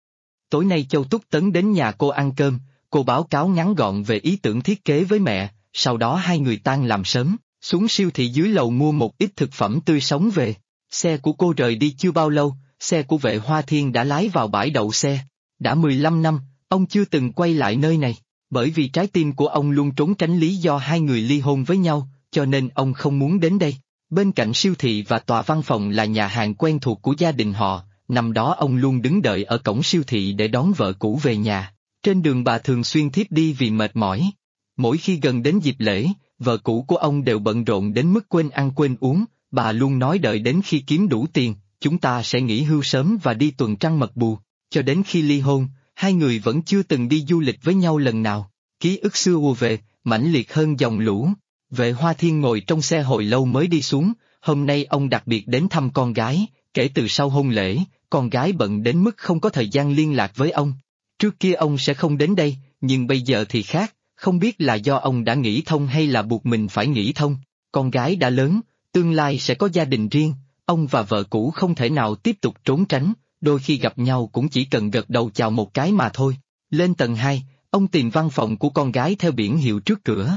Tối nay Châu Túc Tấn đến nhà cô ăn cơm, cô báo cáo ngắn gọn về ý tưởng thiết kế với mẹ, sau đó hai người tan làm sớm, xuống siêu thị dưới lầu mua một ít thực phẩm tươi sống về. Xe của cô rời đi chưa bao lâu, xe của Vệ Hoa Thiên đã lái vào bãi đậu xe. Đã 15 năm, ông chưa từng quay lại nơi này, bởi vì trái tim của ông luôn trốn tránh lý do hai người ly hôn với nhau, cho nên ông không muốn đến đây. Bên cạnh siêu thị và tòa văn phòng là nhà hàng quen thuộc của gia đình họ, năm đó ông luôn đứng đợi ở cổng siêu thị để đón vợ cũ về nhà. Trên đường bà thường xuyên thiếp đi vì mệt mỏi. Mỗi khi gần đến dịp lễ, vợ cũ của ông đều bận rộn đến mức quên ăn quên uống, bà luôn nói đợi đến khi kiếm đủ tiền, chúng ta sẽ nghỉ hưu sớm và đi tuần trăng mật bù. Cho đến khi ly hôn, hai người vẫn chưa từng đi du lịch với nhau lần nào. Ký ức xưa ùa về, mãnh liệt hơn dòng lũ. Vệ Hoa Thiên ngồi trong xe hồi lâu mới đi xuống, hôm nay ông đặc biệt đến thăm con gái, kể từ sau hôn lễ, con gái bận đến mức không có thời gian liên lạc với ông. Trước kia ông sẽ không đến đây, nhưng bây giờ thì khác, không biết là do ông đã nghĩ thông hay là buộc mình phải nghĩ thông. Con gái đã lớn, tương lai sẽ có gia đình riêng, ông và vợ cũ không thể nào tiếp tục trốn tránh, đôi khi gặp nhau cũng chỉ cần gật đầu chào một cái mà thôi. Lên tầng 2, ông tìm văn phòng của con gái theo biển hiệu trước cửa.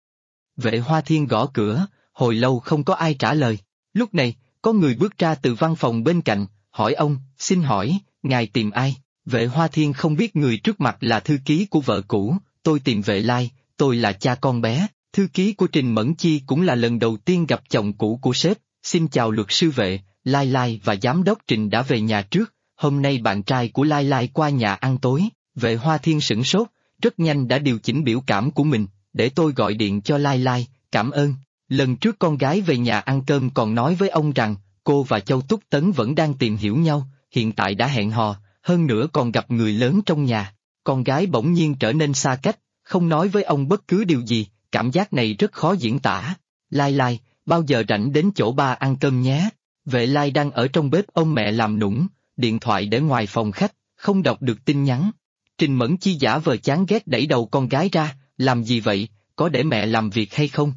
Vệ Hoa Thiên gõ cửa, hồi lâu không có ai trả lời. Lúc này, có người bước ra từ văn phòng bên cạnh, hỏi ông, xin hỏi, ngài tìm ai? Vệ Hoa Thiên không biết người trước mặt là thư ký của vợ cũ, tôi tìm Vệ Lai, tôi là cha con bé, thư ký của Trình Mẫn Chi cũng là lần đầu tiên gặp chồng cũ của sếp, xin chào luật sư Vệ, Lai Lai và giám đốc Trình đã về nhà trước, hôm nay bạn trai của Lai Lai qua nhà ăn tối. Vệ Hoa Thiên sửng sốt, rất nhanh đã điều chỉnh biểu cảm của mình, để tôi gọi điện cho Lai Lai, cảm ơn. Lần trước con gái về nhà ăn cơm còn nói với ông rằng, cô và Châu Túc Tấn vẫn đang tìm hiểu nhau, hiện tại đã hẹn hò, hơn nữa còn gặp người lớn trong nhà. Con gái bỗng nhiên trở nên xa cách, không nói với ông bất cứ điều gì, cảm giác này rất khó diễn tả. Lai Lai, bao giờ rảnh đến chỗ ba ăn cơm nhé? Vệ Lai đang ở trong bếp ông mẹ làm nũng, điện thoại để ngoài phòng khách, không đọc được tin nhắn. Trình Mẫn Chi giả vờ chán ghét đẩy đầu con gái ra, làm gì vậy, có để mẹ làm việc hay không?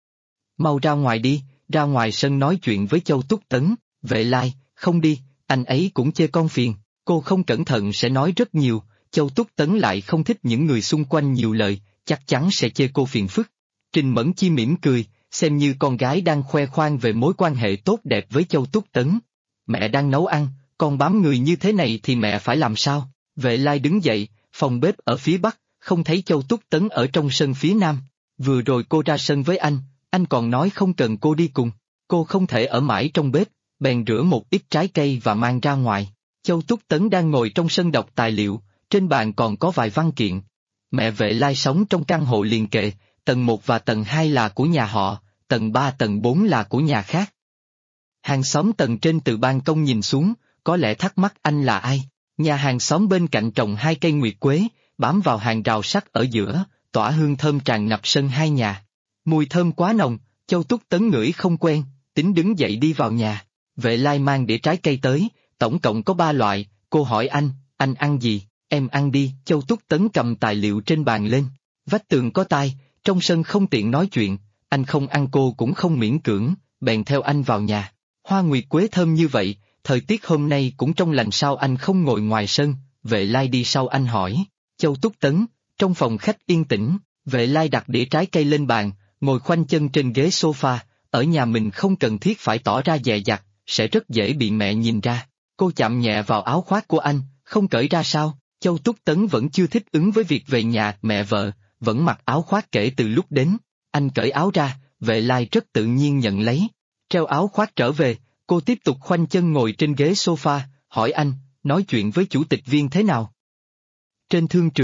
Mau ra ngoài đi, ra ngoài sân nói chuyện với Châu Túc Tấn. Vệ Lai, không đi, anh ấy cũng chê con phiền, cô không cẩn thận sẽ nói rất nhiều, Châu Túc Tấn lại không thích những người xung quanh nhiều lời, chắc chắn sẽ chê cô phiền phức. Trình Mẫn Chi mỉm cười, xem như con gái đang khoe khoang về mối quan hệ tốt đẹp với Châu Túc Tấn. Mẹ đang nấu ăn, con bám người như thế này thì mẹ phải làm sao? Vệ Lai đứng dậy, phòng bếp ở phía bắc, không thấy Châu Túc Tấn ở trong sân phía nam. Vừa rồi cô ra sân với anh còn nói không cần cô đi cùng. Cô không thể ở mãi trong bếp, bèn rửa một ít trái cây và mang ra ngoài. Châu Túc Tấn đang ngồi trong sân đọc tài liệu, trên bàn còn có vài văn kiện. Mẹ Vệ Lai sống trong căn hộ liền kề, tầng 1 và tầng 2 là của nhà họ, tầng 3 tầng 4 là của nhà khác. Hàng xóm tầng trên từ ban công nhìn xuống, có lẽ thắc mắc anh là ai. Nhà hàng xóm bên cạnh trồng 2 cây nguyệt quế, bám vào hàng rào sắt ở giữa, tỏa hương thơm tràn ngập sân hai nhà. Mùi thơm quá nồng, Châu Túc Tấn ngửi không quen, tính đứng dậy đi vào nhà. Vệ Lai mang đĩa trái cây tới, tổng cộng có 3 loại, cô hỏi anh ăn gì, em ăn đi. Châu Túc Tấn cầm tài liệu trên bàn lên. Vách tường có tai, trong sân không tiện nói chuyện, anh không ăn cô cũng không miễn cưỡng, bèn theo anh vào nhà. Hoa nguyệt quế thơm như vậy, thời tiết hôm nay cũng trong lành sao anh không ngồi ngoài sân? Vệ Lai đi sau anh hỏi. Châu Túc Tấn, trong phòng khách yên tĩnh, Vệ Lai đặt đĩa trái cây lên bàn, ngồi khoanh chân trên ghế sofa, ở nhà mình không cần thiết phải tỏ ra dè dặt, sẽ rất dễ bị mẹ nhìn ra. Cô chạm nhẹ vào áo khoác của anh, không cởi ra sao? Châu Túc Tấn vẫn chưa thích ứng với việc về nhà mẹ vợ, vẫn mặc áo khoác kể từ lúc đến. Anh cởi áo ra, Vệ Lai rất tự nhiên nhận lấy. Treo áo khoác trở về, cô tiếp tục khoanh chân ngồi trên ghế sofa, hỏi anh, nói chuyện với chủ tịch Viên thế nào? Trên thương trường,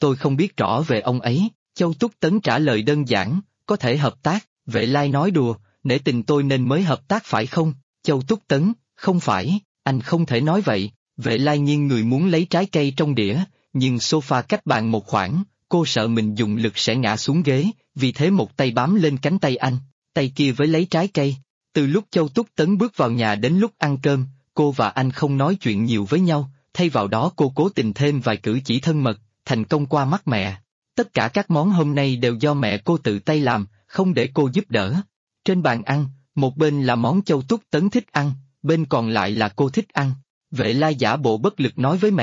tôi không biết rõ về ông ấy. Châu Túc Tấn trả lời đơn giản, có thể hợp tác. Vệ Lai nói đùa, nể tình tôi nên mới hợp tác phải không? Châu Túc Tấn, không phải, anh không thể nói vậy. Vệ Lai nghiêng người muốn lấy trái cây trong đĩa, nhưng sofa cách bàn một khoảng, cô sợ mình dùng lực sẽ ngã xuống ghế, vì thế một tay bám lên cánh tay anh, tay kia với lấy trái cây. Từ lúc Châu Túc Tấn bước vào nhà đến lúc ăn cơm, cô và anh không nói chuyện nhiều với nhau, thay vào đó cô cố tình thêm vài cử chỉ thân mật, thành công qua mắt mẹ. Tất cả các món hôm nay đều do mẹ cô tự tay làm, không để cô giúp đỡ. Trên bàn ăn, một bên là món Châu Túc Tấn thích ăn, bên còn lại là cô thích ăn. Vệ Lai giả bộ bất lực nói với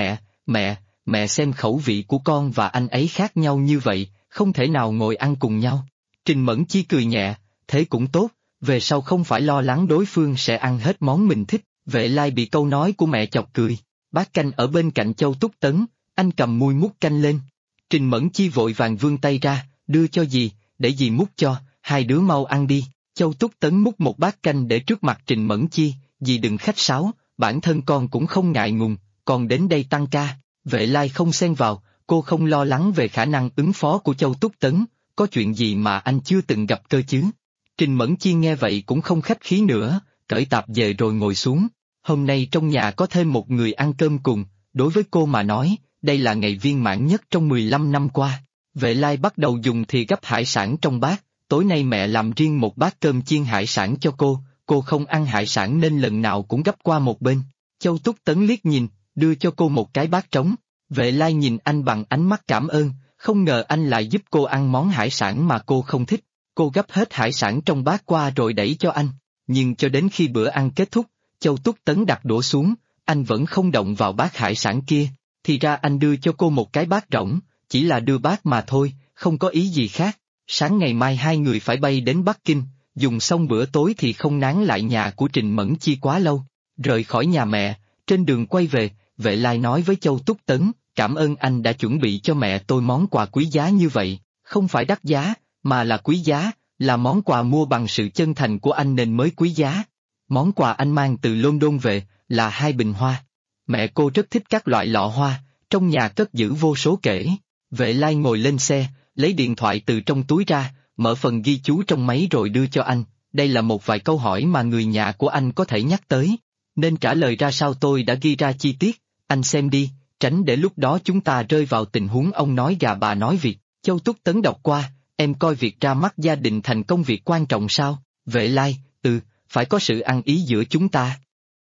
mẹ xem khẩu vị của con và anh ấy khác nhau như vậy, không thể nào ngồi ăn cùng nhau. Trình Mẫn Chi cười nhẹ, thế cũng tốt, về sau không phải lo lắng đối phương sẽ ăn hết món mình thích. Vệ Lai bị câu nói của mẹ chọc cười. Bát canh ở bên cạnh Châu Túc Tấn, anh cầm muôi múc canh lên. Trình Mẫn Chi vội vàng vươn tay ra, đưa cho dì, để dì múc cho, hai đứa mau ăn đi. Châu Túc Tấn múc một bát canh để trước mặt Trình Mẫn Chi, dì đừng khách sáo, bản thân con cũng không ngại ngùng, còn đến đây tăng ca. Vệ Lai không xen vào, cô không lo lắng về khả năng ứng phó của Châu Túc Tấn, có chuyện gì mà anh chưa từng gặp cơ chứ. Trình Mẫn Chi nghe vậy cũng không khách khí nữa, cởi tạp về rồi ngồi xuống. Hôm nay trong nhà có thêm một người ăn cơm cùng, đối với cô mà nói, đây là ngày viên mãn nhất trong 15 năm qua. Vệ Lai bắt đầu dùng thìa gắp hải sản trong bát, tối nay mẹ làm riêng một bát cơm chiên hải sản cho cô không ăn hải sản nên lần nào cũng gắp qua một bên. Châu Túc Tấn liếc nhìn, đưa cho cô một cái bát trống. Vệ Lai nhìn anh bằng ánh mắt cảm ơn, không ngờ anh lại giúp cô ăn món hải sản mà cô không thích. Cô gắp hết hải sản trong bát qua rồi đẩy cho anh, nhưng cho đến khi bữa ăn kết thúc, Châu Túc Tấn đặt đũa xuống, anh vẫn không động vào bát hải sản kia, thì ra anh đưa cho cô một cái bát rỗng, chỉ là đưa bát mà thôi, không có ý gì khác. Sáng ngày mai hai người phải bay đến Bắc Kinh, dùng xong bữa tối thì không nán lại nhà của Trình Mẫn Chi quá lâu. Rời khỏi nhà mẹ, trên đường quay về, Vệ Lai nói với Châu Túc Tấn, cảm ơn anh đã chuẩn bị cho mẹ tôi món quà quý giá như vậy, không phải đắt giá, mà là quý giá, là món quà mua bằng sự chân thành của anh nên mới quý giá. Món quà anh mang từ London về, là 2 bình hoa. Mẹ cô rất thích các loại lọ hoa, trong nhà cất giữ vô số kể. Vệ Lai ngồi lên xe, lấy điện thoại từ trong túi ra, mở phần ghi chú trong máy rồi đưa cho anh. Đây là một vài câu hỏi mà người nhà của anh có thể nhắc tới. Nên trả lời ra sao tôi đã ghi ra chi tiết, anh xem đi, tránh để lúc đó chúng ta rơi vào tình huống ông nói gà bà nói vịt. Châu Túc Tấn đọc qua, em coi việc ra mắt gia đình thành công việc quan trọng sao? Vệ Lai, phải có sự ăn ý giữa chúng ta.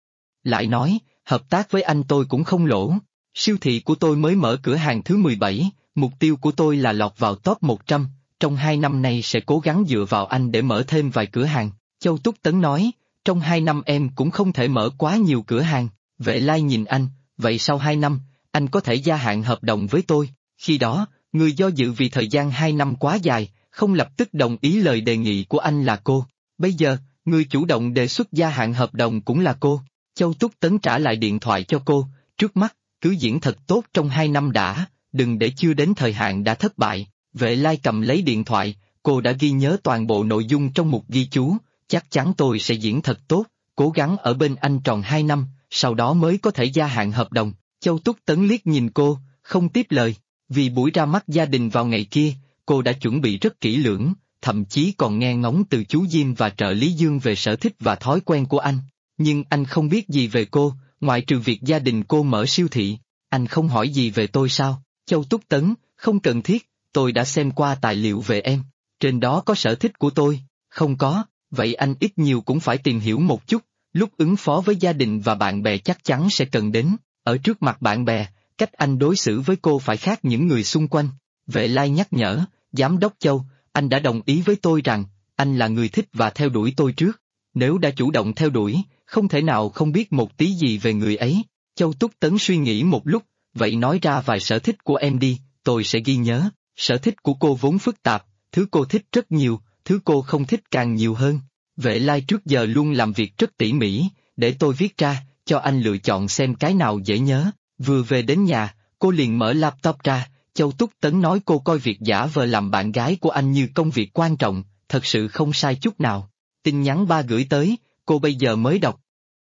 Lại nói, hợp tác với anh tôi cũng không lỗ. Siêu thị của tôi mới mở cửa hàng thứ 17, mục tiêu của tôi là lọt vào top 100, trong 2 năm nay sẽ cố gắng dựa vào anh để mở thêm vài cửa hàng. Châu Túc Tấn nói, trong 2 năm em cũng không thể mở quá nhiều cửa hàng. Vệ Lai nhìn anh, vậy sau 2 năm, anh có thể gia hạn hợp đồng với tôi, khi đó, người do dự vì thời gian 2 năm quá dài, không lập tức đồng ý lời đề nghị của anh là cô. Bây giờ, người chủ động đề xuất gia hạn hợp đồng cũng là cô. Châu Túc Tấn trả lại điện thoại cho cô, trước mắt, cứ diễn thật tốt trong 2 năm đã, đừng để chưa đến thời hạn đã thất bại. Vệ Lai cầm lấy điện thoại, cô đã ghi nhớ toàn bộ nội dung trong mục ghi chú, chắc chắn tôi sẽ diễn thật tốt, cố gắng ở bên anh tròn 2 năm, sau đó mới có thể gia hạn hợp đồng. Châu Túc Tấn liếc nhìn cô, không tiếp lời, vì buổi ra mắt gia đình vào ngày kia, cô đã chuẩn bị rất kỹ lưỡng, thậm chí còn nghe ngóng từ chú Diêm và trợ lý Dương về sở thích và thói quen của anh. Nhưng anh không biết gì về cô, ngoại trừ việc gia đình cô mở siêu thị. Anh không hỏi gì về tôi sao? Châu Túc Tấn, không cần thiết, tôi đã xem qua tài liệu về em. Trên đó có sở thích của tôi, không có, vậy anh ít nhiều cũng phải tìm hiểu một chút, lúc ứng phó với gia đình và bạn bè chắc chắn sẽ cần đến. Ở trước mặt bạn bè, cách anh đối xử với cô phải khác những người xung quanh. Vệ Lai nhắc nhở, Giám đốc Châu, anh đã đồng ý với tôi rằng, anh là người thích và theo đuổi tôi trước. Nếu đã chủ động theo đuổi, không thể nào không biết một tí gì về người ấy. Châu Túc Tấn suy nghĩ một lúc, vậy nói ra vài sở thích của em đi, tôi sẽ ghi nhớ. Sở thích của cô vốn phức tạp, thứ cô thích rất nhiều, thứ cô không thích càng nhiều hơn. Vệ Lai trước giờ luôn làm việc rất tỉ mỉ, để tôi viết ra, cho anh lựa chọn xem cái nào dễ nhớ. Vừa về đến nhà, cô liền mở laptop ra, Châu Túc Tấn nói cô coi việc giả vờ làm bạn gái của anh như công việc quan trọng, thật sự không sai chút nào. Tin nhắn ba gửi tới, cô bây giờ mới đọc.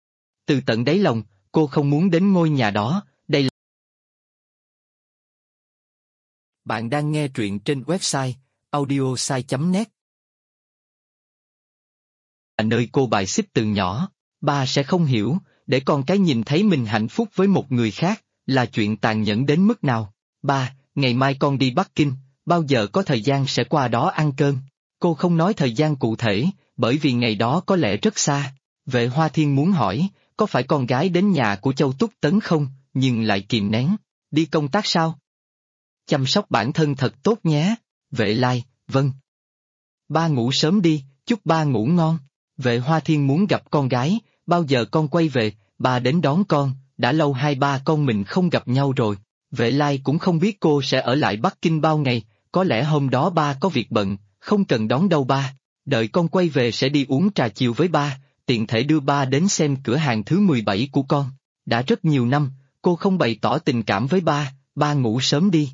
Từ tận đáy lòng, cô không muốn đến ngôi nhà đó, đây là Bạn đang nghe truyện trên website audiosai.net. Nơi cô bài xích từ nhỏ, ba sẽ không hiểu, để con cái nhìn thấy mình hạnh phúc với một người khác, là chuyện tàn nhẫn đến mức nào. Ba, ngày mai con đi Bắc Kinh, bao giờ có thời gian sẽ qua đó ăn cơm. Cô không nói thời gian cụ thể, bởi vì ngày đó có lẽ rất xa. Vệ Hoa Thiên muốn hỏi, có phải con gái đến nhà của Châu Túc Tấn không, nhưng lại kìm nén. Đi công tác sao? Chăm sóc bản thân thật tốt nhé. Vệ Lai, vâng. Ba ngủ sớm đi, chúc ba ngủ ngon. Vệ Hoa Thiên muốn gặp con gái, bao giờ con quay về, ba đến đón con, đã lâu hai ba con mình không gặp nhau rồi. Vệ Lai cũng không biết cô sẽ ở lại Bắc Kinh bao ngày, có lẽ hôm đó ba có việc bận, không cần đón đâu ba. Đợi con quay về sẽ đi uống trà chiều với ba, tiện thể đưa ba đến xem cửa hàng thứ 17 của con. Đã rất nhiều năm, cô không bày tỏ tình cảm với ba ngủ sớm đi.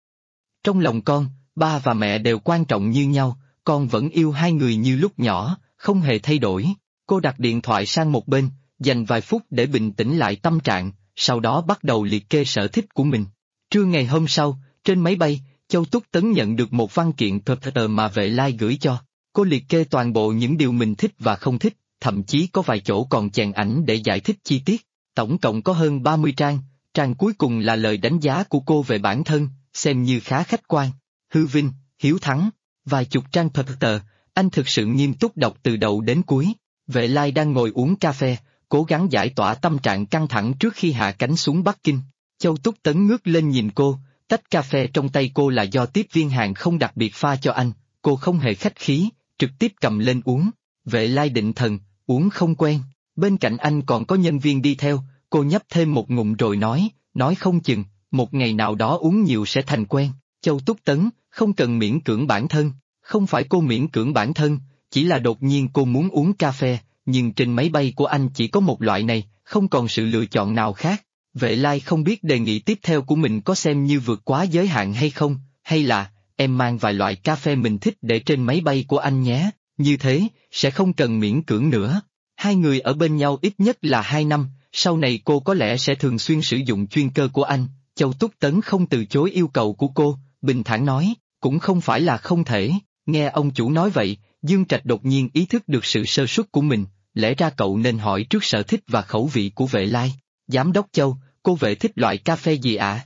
Trong lòng con, ba và mẹ đều quan trọng như nhau, con vẫn yêu hai người như lúc nhỏ, không hề thay đổi. Cô đặt điện thoại sang một bên, dành vài phút để bình tĩnh lại tâm trạng, sau đó bắt đầu liệt kê sở thích của mình. Trưa ngày hôm sau, trên máy bay, Châu Túc Tấn nhận được một văn kiện tờ mà Vệ Lai gửi cho. Cô liệt kê toàn bộ những điều mình thích và không thích, thậm chí có vài chỗ còn chèn ảnh để giải thích chi tiết. Tổng cộng có hơn 30 trang, trang cuối cùng là lời đánh giá của cô về bản thân, xem như khá khách quan. Hư vinh, hiếu thắng, vài chục trang tờ, anh thực sự nghiêm túc đọc từ đầu đến cuối. Vệ Lai đang ngồi uống cà phê, cố gắng giải tỏa tâm trạng căng thẳng trước khi hạ cánh xuống Bắc Kinh. Châu Túc Tấn ngước lên nhìn cô, tách cà phê trong tay cô là do tiếp viên hàng không đặc biệt pha cho anh, cô không hề khách khí, trực tiếp cầm lên uống. Vệ Lai định thần, uống không quen, bên cạnh anh còn có nhân viên đi theo, cô nhấp thêm một ngụm rồi nói không chừng, một ngày nào đó uống nhiều sẽ thành quen. Châu Túc Tấn, không cần miễn cưỡng bản thân, không phải cô miễn cưỡng bản thân, chỉ là đột nhiên cô muốn uống cà phê, nhưng trên máy bay của anh chỉ có một loại này, không còn sự lựa chọn nào khác. Vệ Lai không biết đề nghị tiếp theo của mình có xem như vượt quá giới hạn hay không, hay là, em mang vài loại cà phê mình thích để trên máy bay của anh nhé, như thế, sẽ không cần miễn cưỡng nữa. Hai người ở bên nhau ít nhất là 2 năm, sau này cô có lẽ sẽ thường xuyên sử dụng chuyên cơ của anh. Châu Túc Tấn không từ chối yêu cầu của cô, bình thản nói, cũng không phải là không thể. Nghe ông chủ nói vậy, Dương Trạch đột nhiên ý thức được sự sơ suất của mình, lẽ ra cậu nên hỏi trước sở thích và khẩu vị của Vệ Lai. Giám đốc Châu, cô Vệ thích loại cà phê gì ạ?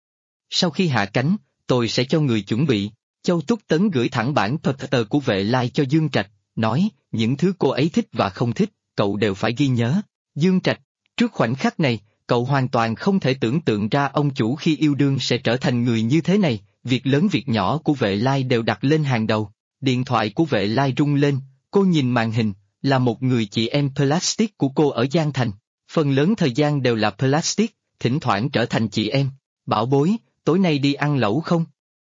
Sau khi hạ cánh, tôi sẽ cho người chuẩn bị. Châu Túc Tấn gửi thẳng bản tờ của Vệ Lai cho Dương Trạch, nói, những thứ cô ấy thích và không thích, cậu đều phải ghi nhớ. Dương Trạch, trước khoảnh khắc này, cậu hoàn toàn không thể tưởng tượng ra ông chủ khi yêu đương sẽ trở thành người như thế này, việc lớn việc nhỏ của Vệ Lai đều đặt lên hàng đầu. Điện thoại của Vệ Lai rung lên, cô nhìn màn hình, là một người chị em plastic của cô ở Giang Thành. Phần lớn thời gian đều là plastic, thỉnh thoảng trở thành chị em. Bảo bối, tối nay đi ăn lẩu không?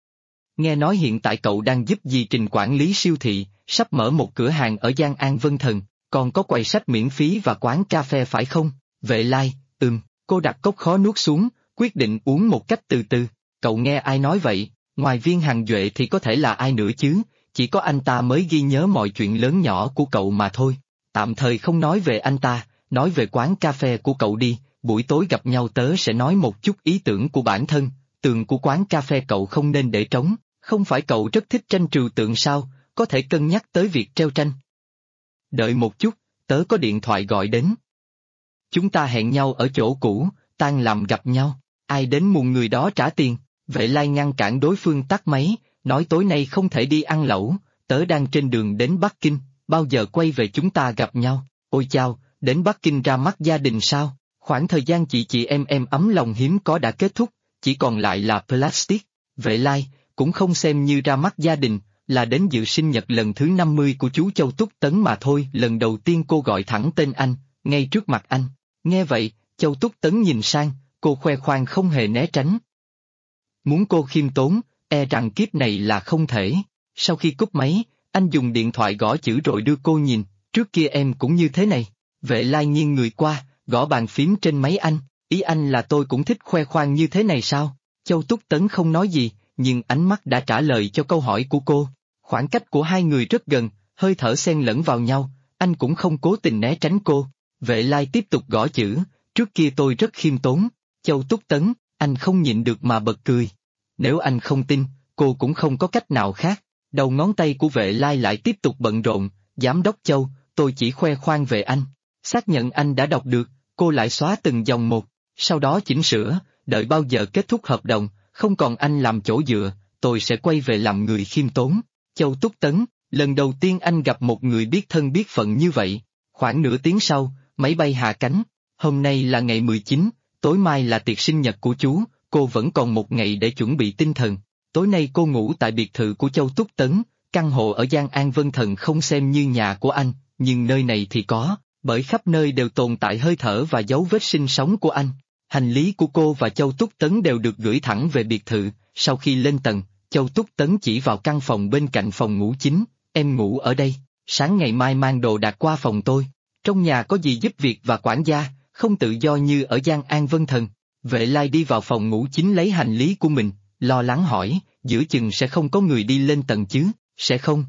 Nghe nói hiện tại cậu đang giúp dì Trình quản lý siêu thị, sắp mở một cửa hàng ở Giang An Vân Thần, còn có quầy sách miễn phí và quán cà phê phải không? Vệ Lai, cô đặt cốc khó nuốt xuống, quyết định uống một cách từ từ. Cậu nghe ai nói vậy? Ngoài Viên Hằng Duệ thì có thể là ai nữa chứ? Chỉ có anh ta mới ghi nhớ mọi chuyện lớn nhỏ của cậu mà thôi. Tạm thời không nói về anh ta, nói về quán cà phê của cậu đi, buổi tối gặp nhau tớ sẽ nói một chút ý tưởng của bản thân. Tường của quán cà phê cậu không nên để trống, không phải cậu rất thích tranh trừu tượng sao, có thể cân nhắc tới việc treo tranh. Đợi một chút, tớ có điện thoại gọi đến. Chúng ta hẹn nhau ở chỗ cũ, tan làm gặp nhau, ai đến muộn người đó trả tiền. Vệ Lai ngăn cản đối phương tắt máy, nói tối nay không thể đi ăn lẩu, tớ đang trên đường đến Bắc Kinh, bao giờ quay về chúng ta gặp nhau. Ôi chao, đến Bắc Kinh ra mắt gia đình sao? Khoảng thời gian chị em ấm lòng hiếm có đã kết thúc, chỉ còn lại là plastic. Vệ Lai, cũng không xem như ra mắt gia đình, là đến dự sinh nhật lần thứ 50 của chú Châu Túc Tấn mà thôi. Lần đầu tiên cô gọi thẳng tên anh, ngay trước mặt anh. Nghe vậy, Châu Túc Tấn nhìn sang, cô khoe khoang không hề né tránh. Muốn cô khiêm tốn, e rằng kiếp này là không thể. Sau khi cúp máy, anh dùng điện thoại gõ chữ rồi đưa cô nhìn, trước kia em cũng như thế này. Vệ Lai nghiêng người qua, gõ bàn phím trên máy anh, ý anh là tôi cũng thích khoe khoang như thế này sao? Châu Túc Tấn không nói gì, nhưng ánh mắt đã trả lời cho câu hỏi của cô. Khoảng cách của hai người rất gần, hơi thở xen lẫn vào nhau, anh cũng không cố tình né tránh cô. Vệ Lai tiếp tục gõ chữ, trước kia tôi rất khiêm tốn. Châu Túc Tấn, anh không nhịn được mà bật cười. Nếu anh không tin, cô cũng không có cách nào khác. Đầu ngón tay của Vệ Lai lại tiếp tục bận rộn, Giám đốc Châu, tôi chỉ khoe khoang về anh. Xác nhận anh đã đọc được, cô lại xóa từng dòng một, sau đó chỉnh sửa, đợi bao giờ kết thúc hợp đồng, không còn anh làm chỗ dựa, tôi sẽ quay về làm người khiêm tốn. Châu Túc Tấn, lần đầu tiên anh gặp một người biết thân biết phận như vậy. Khoảng nửa tiếng sau, máy bay hạ cánh. Hôm nay là ngày 19, tối mai là tiệc sinh nhật của chú, cô vẫn còn một ngày để chuẩn bị tinh thần. Tối nay cô ngủ tại biệt thự của Châu Túc Tấn, căn hộ ở Giang An Vân Thần không xem như nhà của anh, nhưng nơi này thì có, bởi khắp nơi đều tồn tại hơi thở và dấu vết sinh sống của anh. Hành lý của cô và Châu Túc Tấn đều được gửi thẳng về biệt thự, sau khi lên tầng, Châu Túc Tấn chỉ vào căn phòng bên cạnh phòng ngủ chính, em ngủ ở đây, sáng ngày mai mang đồ đạc qua phòng tôi. Trong nhà có gì giúp việc và quản gia, không tự do như ở Giang An Vân Thần. Vệ Lai đi vào phòng ngủ chính lấy hành lý của mình, lo lắng hỏi, giữa chừng sẽ không có người đi lên tầng chứ, sẽ không?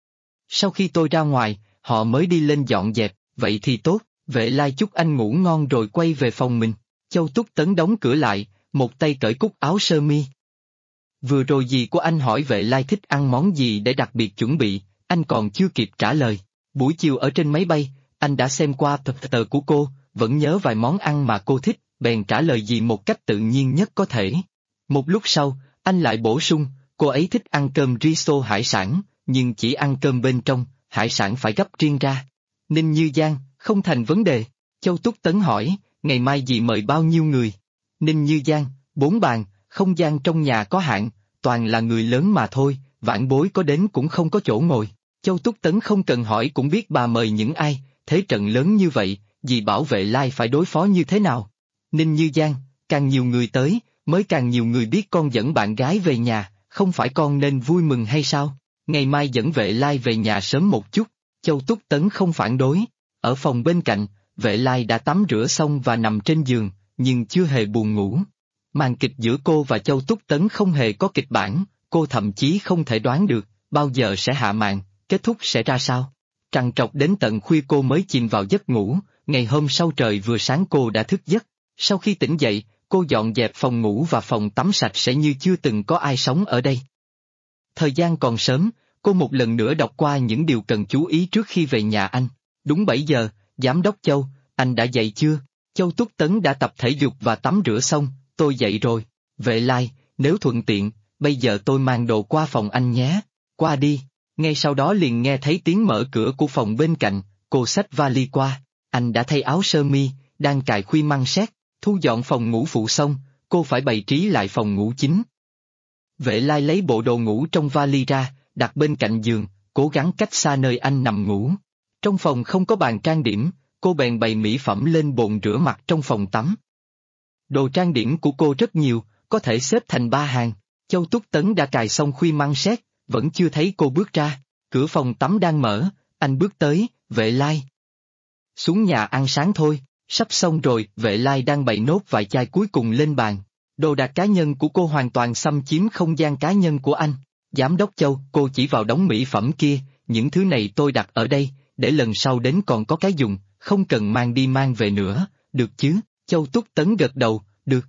Sau khi tôi ra ngoài, họ mới đi lên dọn dẹp, vậy thì tốt, Vệ Lai chúc anh ngủ ngon rồi quay về phòng mình. Châu Túc Tấn đóng cửa lại, một tay cởi cúc áo sơ mi. Vừa rồi dì của anh hỏi Vệ Lai thích ăn món gì để đặc biệt chuẩn bị, anh còn chưa kịp trả lời. Buổi chiều ở trên máy bay, anh đã xem qua tờ của cô, vẫn nhớ vài món ăn mà cô thích, bèn trả lời dì một cách tự nhiên nhất có thể. Một lúc sau, anh lại bổ sung, cô ấy thích ăn cơm riso hải sản, nhưng chỉ ăn cơm bên trong, hải sản phải gấp riêng ra. Ninh Như Giang, không thành vấn đề. Châu Túc Tấn hỏi, ngày mai dì mời bao nhiêu người? Ninh Như Giang, 4 bàn, không gian trong nhà có hạn, toàn là người lớn mà thôi, vãn bối có đến cũng không có chỗ ngồi. Châu Túc Tấn không cần hỏi cũng biết bà mời những ai, thế trận lớn như vậy, dì bảo Vệ Lai phải đối phó như thế nào? Ninh Như Giang, càng nhiều người tới, mới càng nhiều người biết con dẫn bạn gái về nhà, không phải con nên vui mừng hay sao? Ngày mai dẫn Vệ Lai về nhà sớm một chút. Châu Túc Tấn không phản đối. Ở phòng bên cạnh, Vệ Lai đã tắm rửa xong và nằm trên giường, nhưng chưa hề buồn ngủ. Màn kịch giữa cô và Châu Túc Tấn không hề có kịch bản, cô thậm chí không thể đoán được, bao giờ sẽ hạ màn, kết thúc sẽ ra sao. Trằn trọc đến tận khuya cô mới chìm vào giấc ngủ, ngày hôm sau trời vừa sáng cô đã thức giấc. Sau khi tỉnh dậy, cô dọn dẹp phòng ngủ và phòng tắm sạch sẽ như chưa từng có ai sống ở đây. Thời gian còn sớm, cô một lần nữa đọc qua những điều cần chú ý trước khi về nhà anh. Đúng 7 giờ, Giám đốc Châu, anh đã dậy chưa? Châu Túc Tấn đã tập thể dục và tắm rửa xong, tôi dậy rồi. Vệ Lai, nếu thuận tiện, bây giờ tôi mang đồ qua phòng anh nhé. Qua đi. Ngay sau đó liền nghe thấy tiếng mở cửa của phòng bên cạnh, cô xách vali qua. Anh đã thay áo sơ mi, đang cài khuy măng séc, thu dọn phòng ngủ phụ xong, cô phải bày trí lại phòng ngủ chính. Vệ Lai lấy bộ đồ ngủ trong vali ra, đặt bên cạnh giường, cố gắng cách xa nơi anh nằm ngủ. Trong phòng không có bàn trang điểm, cô bèn bày mỹ phẩm lên bồn rửa mặt trong phòng tắm. Đồ trang điểm của cô rất nhiều, có thể xếp thành 3 hàng. Châu Túc Tấn đã cài xong khuy măng séc, vẫn chưa thấy cô bước ra. Cửa phòng tắm đang mở, anh bước tới, Vệ Lai. Xuống nhà ăn sáng thôi, sắp xong rồi. Vệ Lai đang bày nốt vài chai cuối cùng lên bàn. Đồ đạc cá nhân của cô hoàn toàn xâm chiếm không gian cá nhân của anh. Giám đốc Châu, cô chỉ vào đống mỹ phẩm kia, những thứ này tôi đặt ở đây, để lần sau đến còn có cái dùng, không cần mang đi mang về nữa, được chứ? Châu Túc Tấn gật đầu, được.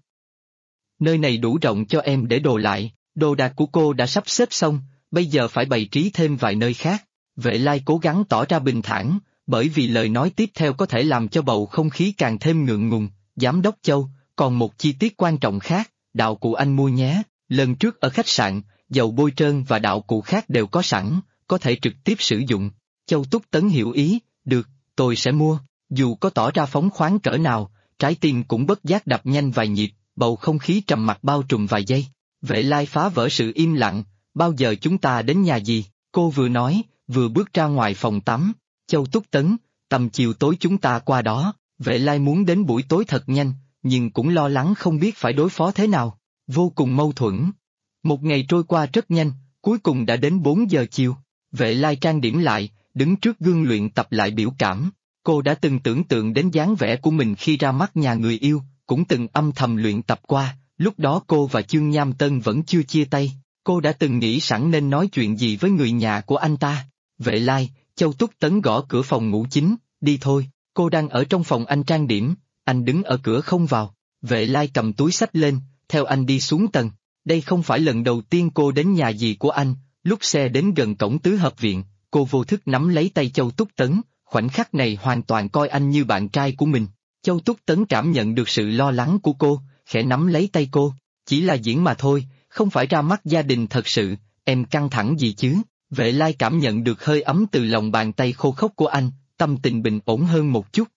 Nơi này đủ rộng cho em để đồ lại, đồ đạc của cô đã sắp xếp xong, bây giờ phải bày trí thêm vài nơi khác. Vệ Lai cố gắng tỏ ra bình thản, bởi vì lời nói tiếp theo có thể làm cho bầu không khí càng thêm ngượng ngùng. Giám đốc Châu, còn một chi tiết quan trọng khác, đạo cụ anh mua nhé, lần trước ở khách sạn, dầu bôi trơn và đạo cụ khác đều có sẵn, có thể trực tiếp sử dụng. Châu Túc Tấn hiểu ý, được, tôi sẽ mua. Dù có tỏ ra phóng khoáng cỡ nào, trái tim cũng bất giác đập nhanh vài nhịp, bầu không khí trầm mặc bao trùm vài giây. Vệ Lai phá vỡ sự im lặng, bao giờ chúng ta đến nhà gì? Cô vừa nói, vừa bước ra ngoài phòng tắm. Châu Túc Tấn, tầm chiều tối chúng ta qua đó. Vệ Lai muốn đến buổi tối thật nhanh, nhưng cũng lo lắng không biết phải đối phó thế nào. Vô cùng mâu thuẫn. Một ngày trôi qua rất nhanh, cuối cùng đã đến 4 giờ chiều. Vệ Lai trang điểm lại, đứng trước gương luyện tập lại biểu cảm. Cô đã từng tưởng tượng đến dáng vẻ của mình khi ra mắt nhà người yêu, cũng từng âm thầm luyện tập qua, lúc đó cô và Chương Nham Tân vẫn chưa chia tay. Cô đã từng nghĩ sẵn nên nói chuyện gì với người nhà của anh ta. Vệ Lai, Châu Túc Tấn gõ cửa phòng ngủ chính, đi thôi, cô đang ở trong phòng anh trang điểm, anh đứng ở cửa không vào. Vệ Lai cầm túi xách lên, theo anh đi xuống tầng. Đây không phải lần đầu tiên cô đến nhà dì của anh, lúc xe đến gần cổng tứ hợp viện, cô vô thức nắm lấy tay Châu Túc Tấn, khoảnh khắc này hoàn toàn coi anh như bạn trai của mình. Châu Túc Tấn cảm nhận được sự lo lắng của cô, khẽ nắm lấy tay cô, chỉ là diễn mà thôi, không phải ra mắt gia đình thật sự, em căng thẳng gì chứ? Vệ Lai cảm nhận được hơi ấm từ lòng bàn tay khô khốc của anh, tâm tình bình ổn hơn một chút.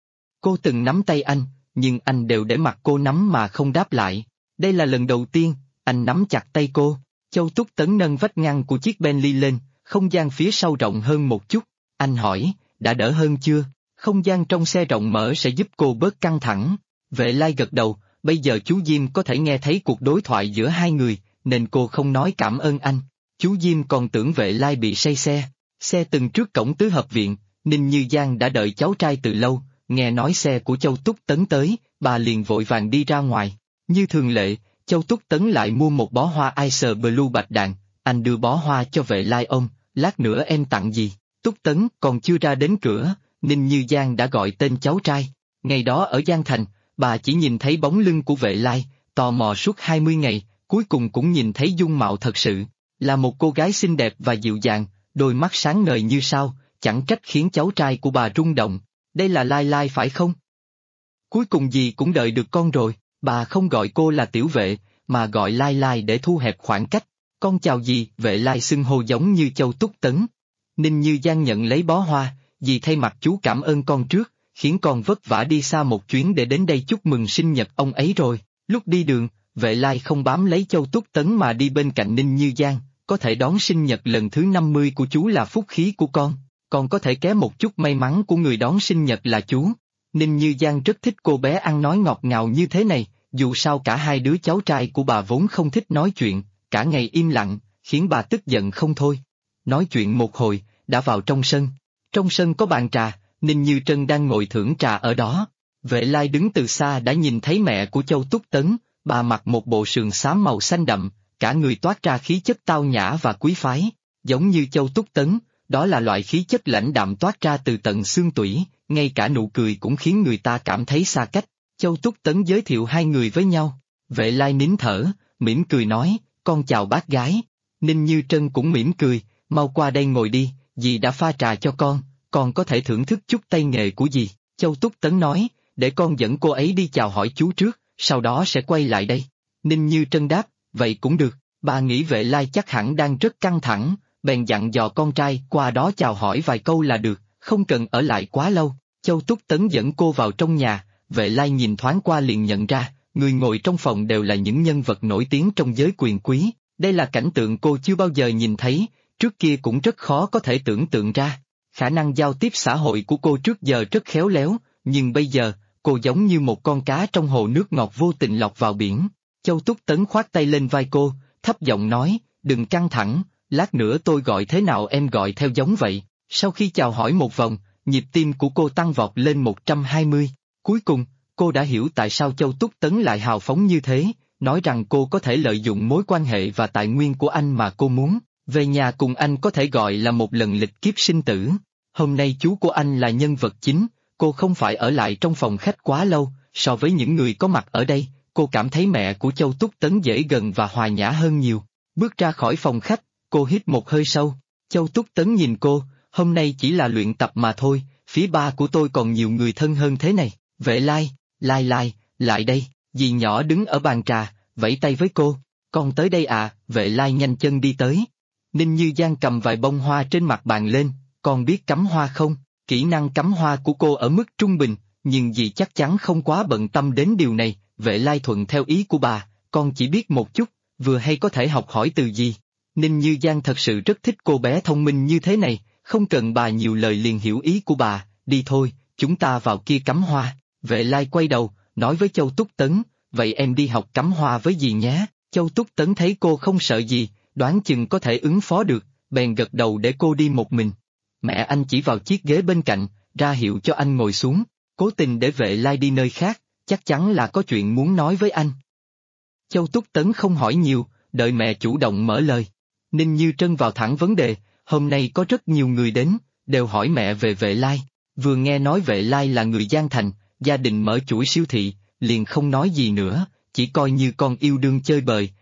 Cô từng nắm tay anh, nhưng anh đều để mặc cô nắm mà không đáp lại. Đây là lần đầu tiên, anh nắm chặt tay cô. Châu Túc Tấn nâng vách ngăn của chiếc Bentley lên, không gian phía sau rộng hơn một chút. Anh hỏi, đã đỡ hơn chưa? Không gian trong xe rộng mở sẽ giúp cô bớt căng thẳng. Vệ Lai gật đầu, bây giờ chú Diêm có thể nghe thấy cuộc đối thoại giữa hai người, nên cô không nói cảm ơn anh. Chú Diêm còn tưởng Vệ Lai bị say xe. Xe từng trước cổng tứ hợp viện, Ninh Như Giang đã đợi cháu trai từ lâu, nghe nói xe của Châu Túc Tấn tới, bà liền vội vàng đi ra ngoài. Như thường lệ, Châu Túc Tấn lại mua một bó hoa Ice Blue bạch đàn, anh đưa bó hoa cho Vệ Lai ôm, lát nữa em tặng gì? Túc Tấn còn chưa ra đến cửa, Ninh Như Giang đã gọi tên cháu trai. Ngày đó ở Giang Thành, bà chỉ nhìn thấy bóng lưng của Vệ Lai, tò mò suốt 20 ngày, cuối cùng cũng nhìn thấy dung mạo thật sự. Là một cô gái xinh đẹp và dịu dàng, đôi mắt sáng ngời như sao, chẳng trách khiến cháu trai của bà rung động. Đây là Lai Lai phải không? Cuối cùng gì cũng đợi được con rồi, bà không gọi cô là tiểu vệ, mà gọi Lai Lai để thu hẹp khoảng cách. Con chào dì, Vệ Lai xưng hô giống như Châu Túc Tấn. Ninh Như Giang nhận lấy bó hoa, dì thay mặt chú cảm ơn con trước, khiến con vất vả đi xa một chuyến để đến đây chúc mừng sinh nhật ông ấy rồi. Lúc đi đường, Vệ Lai không bám lấy Châu Túc Tấn mà đi bên cạnh Ninh Như Giang, có thể đón sinh nhật lần thứ 50 của chú là phúc khí của con, còn có thể ké một chút may mắn của người đón sinh nhật là chú. Ninh Như Giang rất thích cô bé ăn nói ngọt ngào như thế này, dù sao cả hai đứa cháu trai của bà vốn không thích nói chuyện, cả ngày im lặng, khiến bà tức giận không thôi. Nói chuyện một hồi, đã vào trong sân. Trong sân có bàn trà, Ninh Như Trân đang ngồi thưởng trà ở đó. Vệ Lai đứng từ xa đã nhìn thấy mẹ của Châu Túc Tấn, bà mặc một bộ sườn xám màu xanh đậm, cả người toát ra khí chất tao nhã và quý phái, giống như Châu Túc Tấn, đó là loại khí chất lãnh đạm toát ra từ tận xương tủy, ngay cả nụ cười cũng khiến người ta cảm thấy xa cách. Châu Túc Tấn giới thiệu hai người với nhau, Vệ Lai nín thở, mỉm cười nói, con chào bác gái. Ninh Như Trân cũng mỉm cười, mau qua đây ngồi đi, dì đã pha trà cho con có thể thưởng thức chút tay nghề của dì. Châu Túc Tấn nói, để con dẫn cô ấy đi chào hỏi chú trước, sau đó sẽ quay lại đây. Ninh Như Trân đáp, vậy cũng được, bà nghĩ Vệ Lai chắc hẳn đang rất căng thẳng, bèn dặn dò con trai qua đó chào hỏi vài câu là được, không cần ở lại quá lâu. Châu Túc Tấn dẫn cô vào trong nhà, Vệ Lai nhìn thoáng qua liền nhận ra, người ngồi trong phòng đều là những nhân vật nổi tiếng trong giới quyền quý, đây là cảnh tượng cô chưa bao giờ nhìn thấy, trước kia cũng rất khó có thể tưởng tượng ra. Khả năng giao tiếp xã hội của cô trước giờ rất khéo léo, nhưng bây giờ, cô giống như một con cá trong hồ nước ngọt vô tình lọt vào biển. Châu Túc Tấn khoát tay lên vai cô, thấp giọng nói, đừng căng thẳng, lát nữa tôi gọi thế nào em gọi theo giống vậy. Sau khi chào hỏi một vòng, nhịp tim của cô tăng vọt lên 120. Cuối cùng, cô đã hiểu tại sao Châu Túc Tấn lại hào phóng như thế, nói rằng cô có thể lợi dụng mối quan hệ và tài nguyên của anh mà cô muốn. Về nhà cùng anh có thể gọi là một lần lịch kiếp sinh tử. Hôm nay chú của anh là nhân vật chính, cô không phải ở lại trong phòng khách quá lâu, so với những người có mặt ở đây, cô cảm thấy mẹ của Châu Túc Tấn dễ gần và hòa nhã hơn nhiều. Bước ra khỏi phòng khách, cô hít một hơi sâu. Châu Túc Tấn nhìn cô, hôm nay chỉ là luyện tập mà thôi, phía ba của tôi còn nhiều người thân hơn thế này. Vệ Lai, Lai, lại đây, dì nhỏ đứng ở bàn trà, vẫy tay với cô. Con tới đây à, Vệ Lai nhanh chân đi tới. Ninh Như Giang cầm vài bông hoa trên mặt bàn lên, con biết cắm hoa không? Kỹ năng cắm hoa của cô ở mức trung bình, nhưng dì chắc chắn không quá bận tâm đến điều này. Vệ Lai thuận theo ý của bà, con chỉ biết một chút, vừa hay có thể học hỏi từ dì. Ninh Như Giang thật sự rất thích cô bé thông minh như thế này, không cần bà nhiều lời liền hiểu ý của bà, đi thôi, chúng ta vào kia cắm hoa. Vệ Lai quay đầu, nói với Châu Túc Tấn, vậy em đi học cắm hoa với dì nhé. Châu Túc Tấn thấy cô không sợ gì, đoán chừng có thể ứng phó được, bèn gật đầu để cô đi một mình. Mẹ anh chỉ vào chiếc ghế bên cạnh, ra hiệu cho anh ngồi xuống, cố tình để Vệ Lai đi nơi khác, chắc chắn là có chuyện muốn nói với anh. Châu Túc Tấn không hỏi nhiều, đợi mẹ chủ động mở lời. Ninh Như Trân vào thẳng vấn đề, hôm nay có rất nhiều người đến, đều hỏi mẹ về Vệ Lai. Vừa nghe nói Vệ Lai là người Giang Thành, gia đình mở chuỗi siêu thị, liền không nói gì nữa, chỉ coi như con yêu đương chơi bời,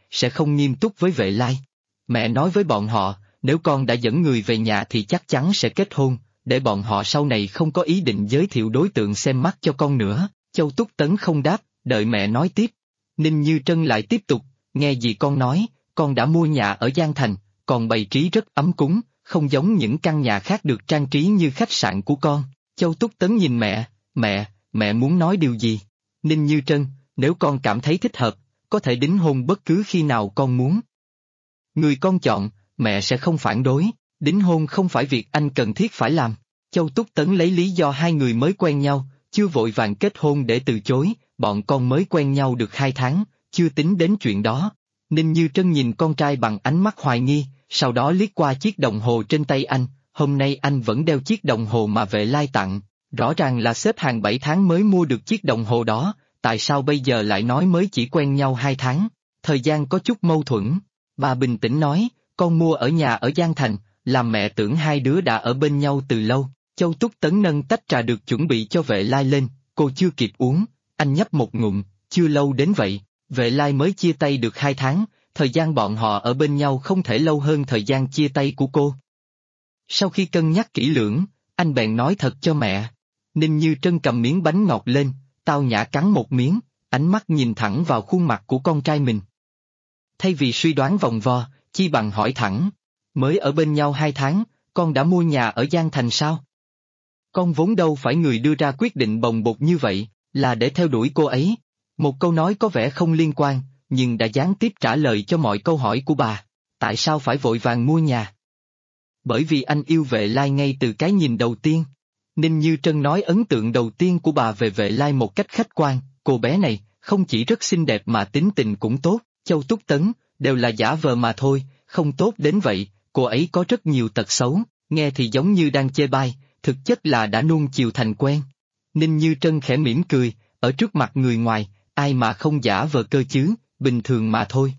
sẽ không nghiêm túc với Vệ Lai. Mẹ nói với bọn họ, nếu con đã dẫn người về nhà thì chắc chắn sẽ kết hôn, để bọn họ sau này không có ý định giới thiệu đối tượng xem mắt cho con nữa. Châu Túc Tấn không đáp, đợi mẹ nói tiếp. Ninh Như Trân lại tiếp tục, nghe gì con nói, con đã mua nhà ở Giang Thành, còn bày trí rất ấm cúng, không giống những căn nhà khác được trang trí như khách sạn của con. Châu Túc Tấn nhìn mẹ muốn nói điều gì? Ninh Như Trân, nếu con cảm thấy thích hợp, có thể đính hôn bất cứ khi nào con muốn. Người con chọn, mẹ sẽ không phản đối, đính hôn không phải việc anh cần thiết phải làm. Châu Túc Tấn lấy lý do hai người mới quen nhau, chưa vội vàng kết hôn để từ chối, bọn con mới quen nhau được 2 tháng, chưa tính đến chuyện đó. Ninh Như Trân nhìn con trai bằng ánh mắt hoài nghi, sau đó liếc qua chiếc đồng hồ trên tay anh, hôm nay anh vẫn đeo chiếc đồng hồ mà Vệ Lai tặng, rõ ràng là xếp hàng 7 tháng mới mua được chiếc đồng hồ đó, tại sao bây giờ lại nói mới chỉ quen nhau 2 tháng, thời gian có chút mâu thuẫn. Bà bình tĩnh nói, con mua ở nhà ở Giang Thành, làm mẹ tưởng hai đứa đã ở bên nhau từ lâu. Châu Túc Tấn nâng tách trà được chuẩn bị cho Vệ Lai lên, cô chưa kịp uống, anh nhấp một ngụm, chưa lâu đến vậy, Vệ Lai mới chia tay được 2 tháng, thời gian bọn họ ở bên nhau không thể lâu hơn thời gian chia tay của cô. Sau khi cân nhắc kỹ lưỡng, anh bèn nói thật cho mẹ. Ninh Như Trân cầm miếng bánh ngọt lên, tao nhã cắn một miếng, ánh mắt nhìn thẳng vào khuôn mặt của con trai mình. Thay vì suy đoán vòng vo, chi bằng hỏi thẳng, mới ở bên nhau 2 tháng, con đã mua nhà ở Giang Thành sao? Con vốn đâu phải người đưa ra quyết định bồng bột như vậy, là để theo đuổi cô ấy. Một câu nói có vẻ không liên quan, nhưng đã gián tiếp trả lời cho mọi câu hỏi của bà. Tại sao phải vội vàng mua nhà? Bởi vì anh yêu Vệ Lai ngay từ cái nhìn đầu tiên. Ninh Như Trân nói ấn tượng đầu tiên của bà về Vệ Lai một cách khách quan, cô bé này, không chỉ rất xinh đẹp mà tính tình cũng tốt. Châu Túc Tấn, đều là giả vờ mà thôi, không tốt đến vậy, cô ấy có rất nhiều tật xấu, nghe thì giống như đang chê bai, thực chất là đã nuông chiều thành quen. Ninh Như Trân khẽ mỉm cười, ở trước mặt người ngoài, ai mà không giả vờ cơ chứ, bình thường mà thôi.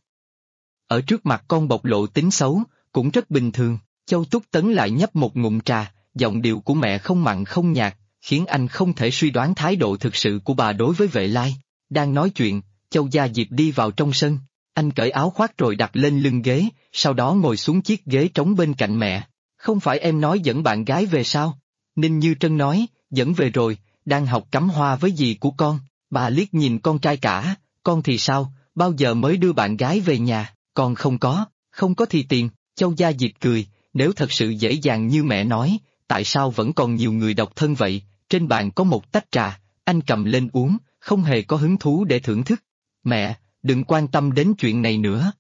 Ở trước mặt con bộc lộ tính xấu, cũng rất bình thường. Châu Túc Tấn lại nhấp một ngụm trà, giọng điệu của mẹ không mặn không nhạt, khiến anh không thể suy đoán thái độ thực sự của bà đối với Vệ Lai. Đang nói chuyện, Châu Gia Diệp đi vào trong sân, anh cởi áo khoác rồi đặt lên lưng ghế, sau đó ngồi xuống chiếc ghế trống bên cạnh mẹ. Không phải em nói dẫn bạn gái về sao? Ninh Như Trân nói, dẫn về rồi, đang học cắm hoa với dì của con. Bà liếc nhìn con trai cả, con thì sao, bao giờ mới đưa bạn gái về nhà, con không có thì tiền. Châu Gia Diệp cười, nếu thật sự dễ dàng như mẹ nói, tại sao vẫn còn nhiều người độc thân vậy? Trên bàn có một tách trà, anh cầm lên uống, không hề có hứng thú để thưởng thức. Mẹ, đừng quan tâm đến chuyện này nữa.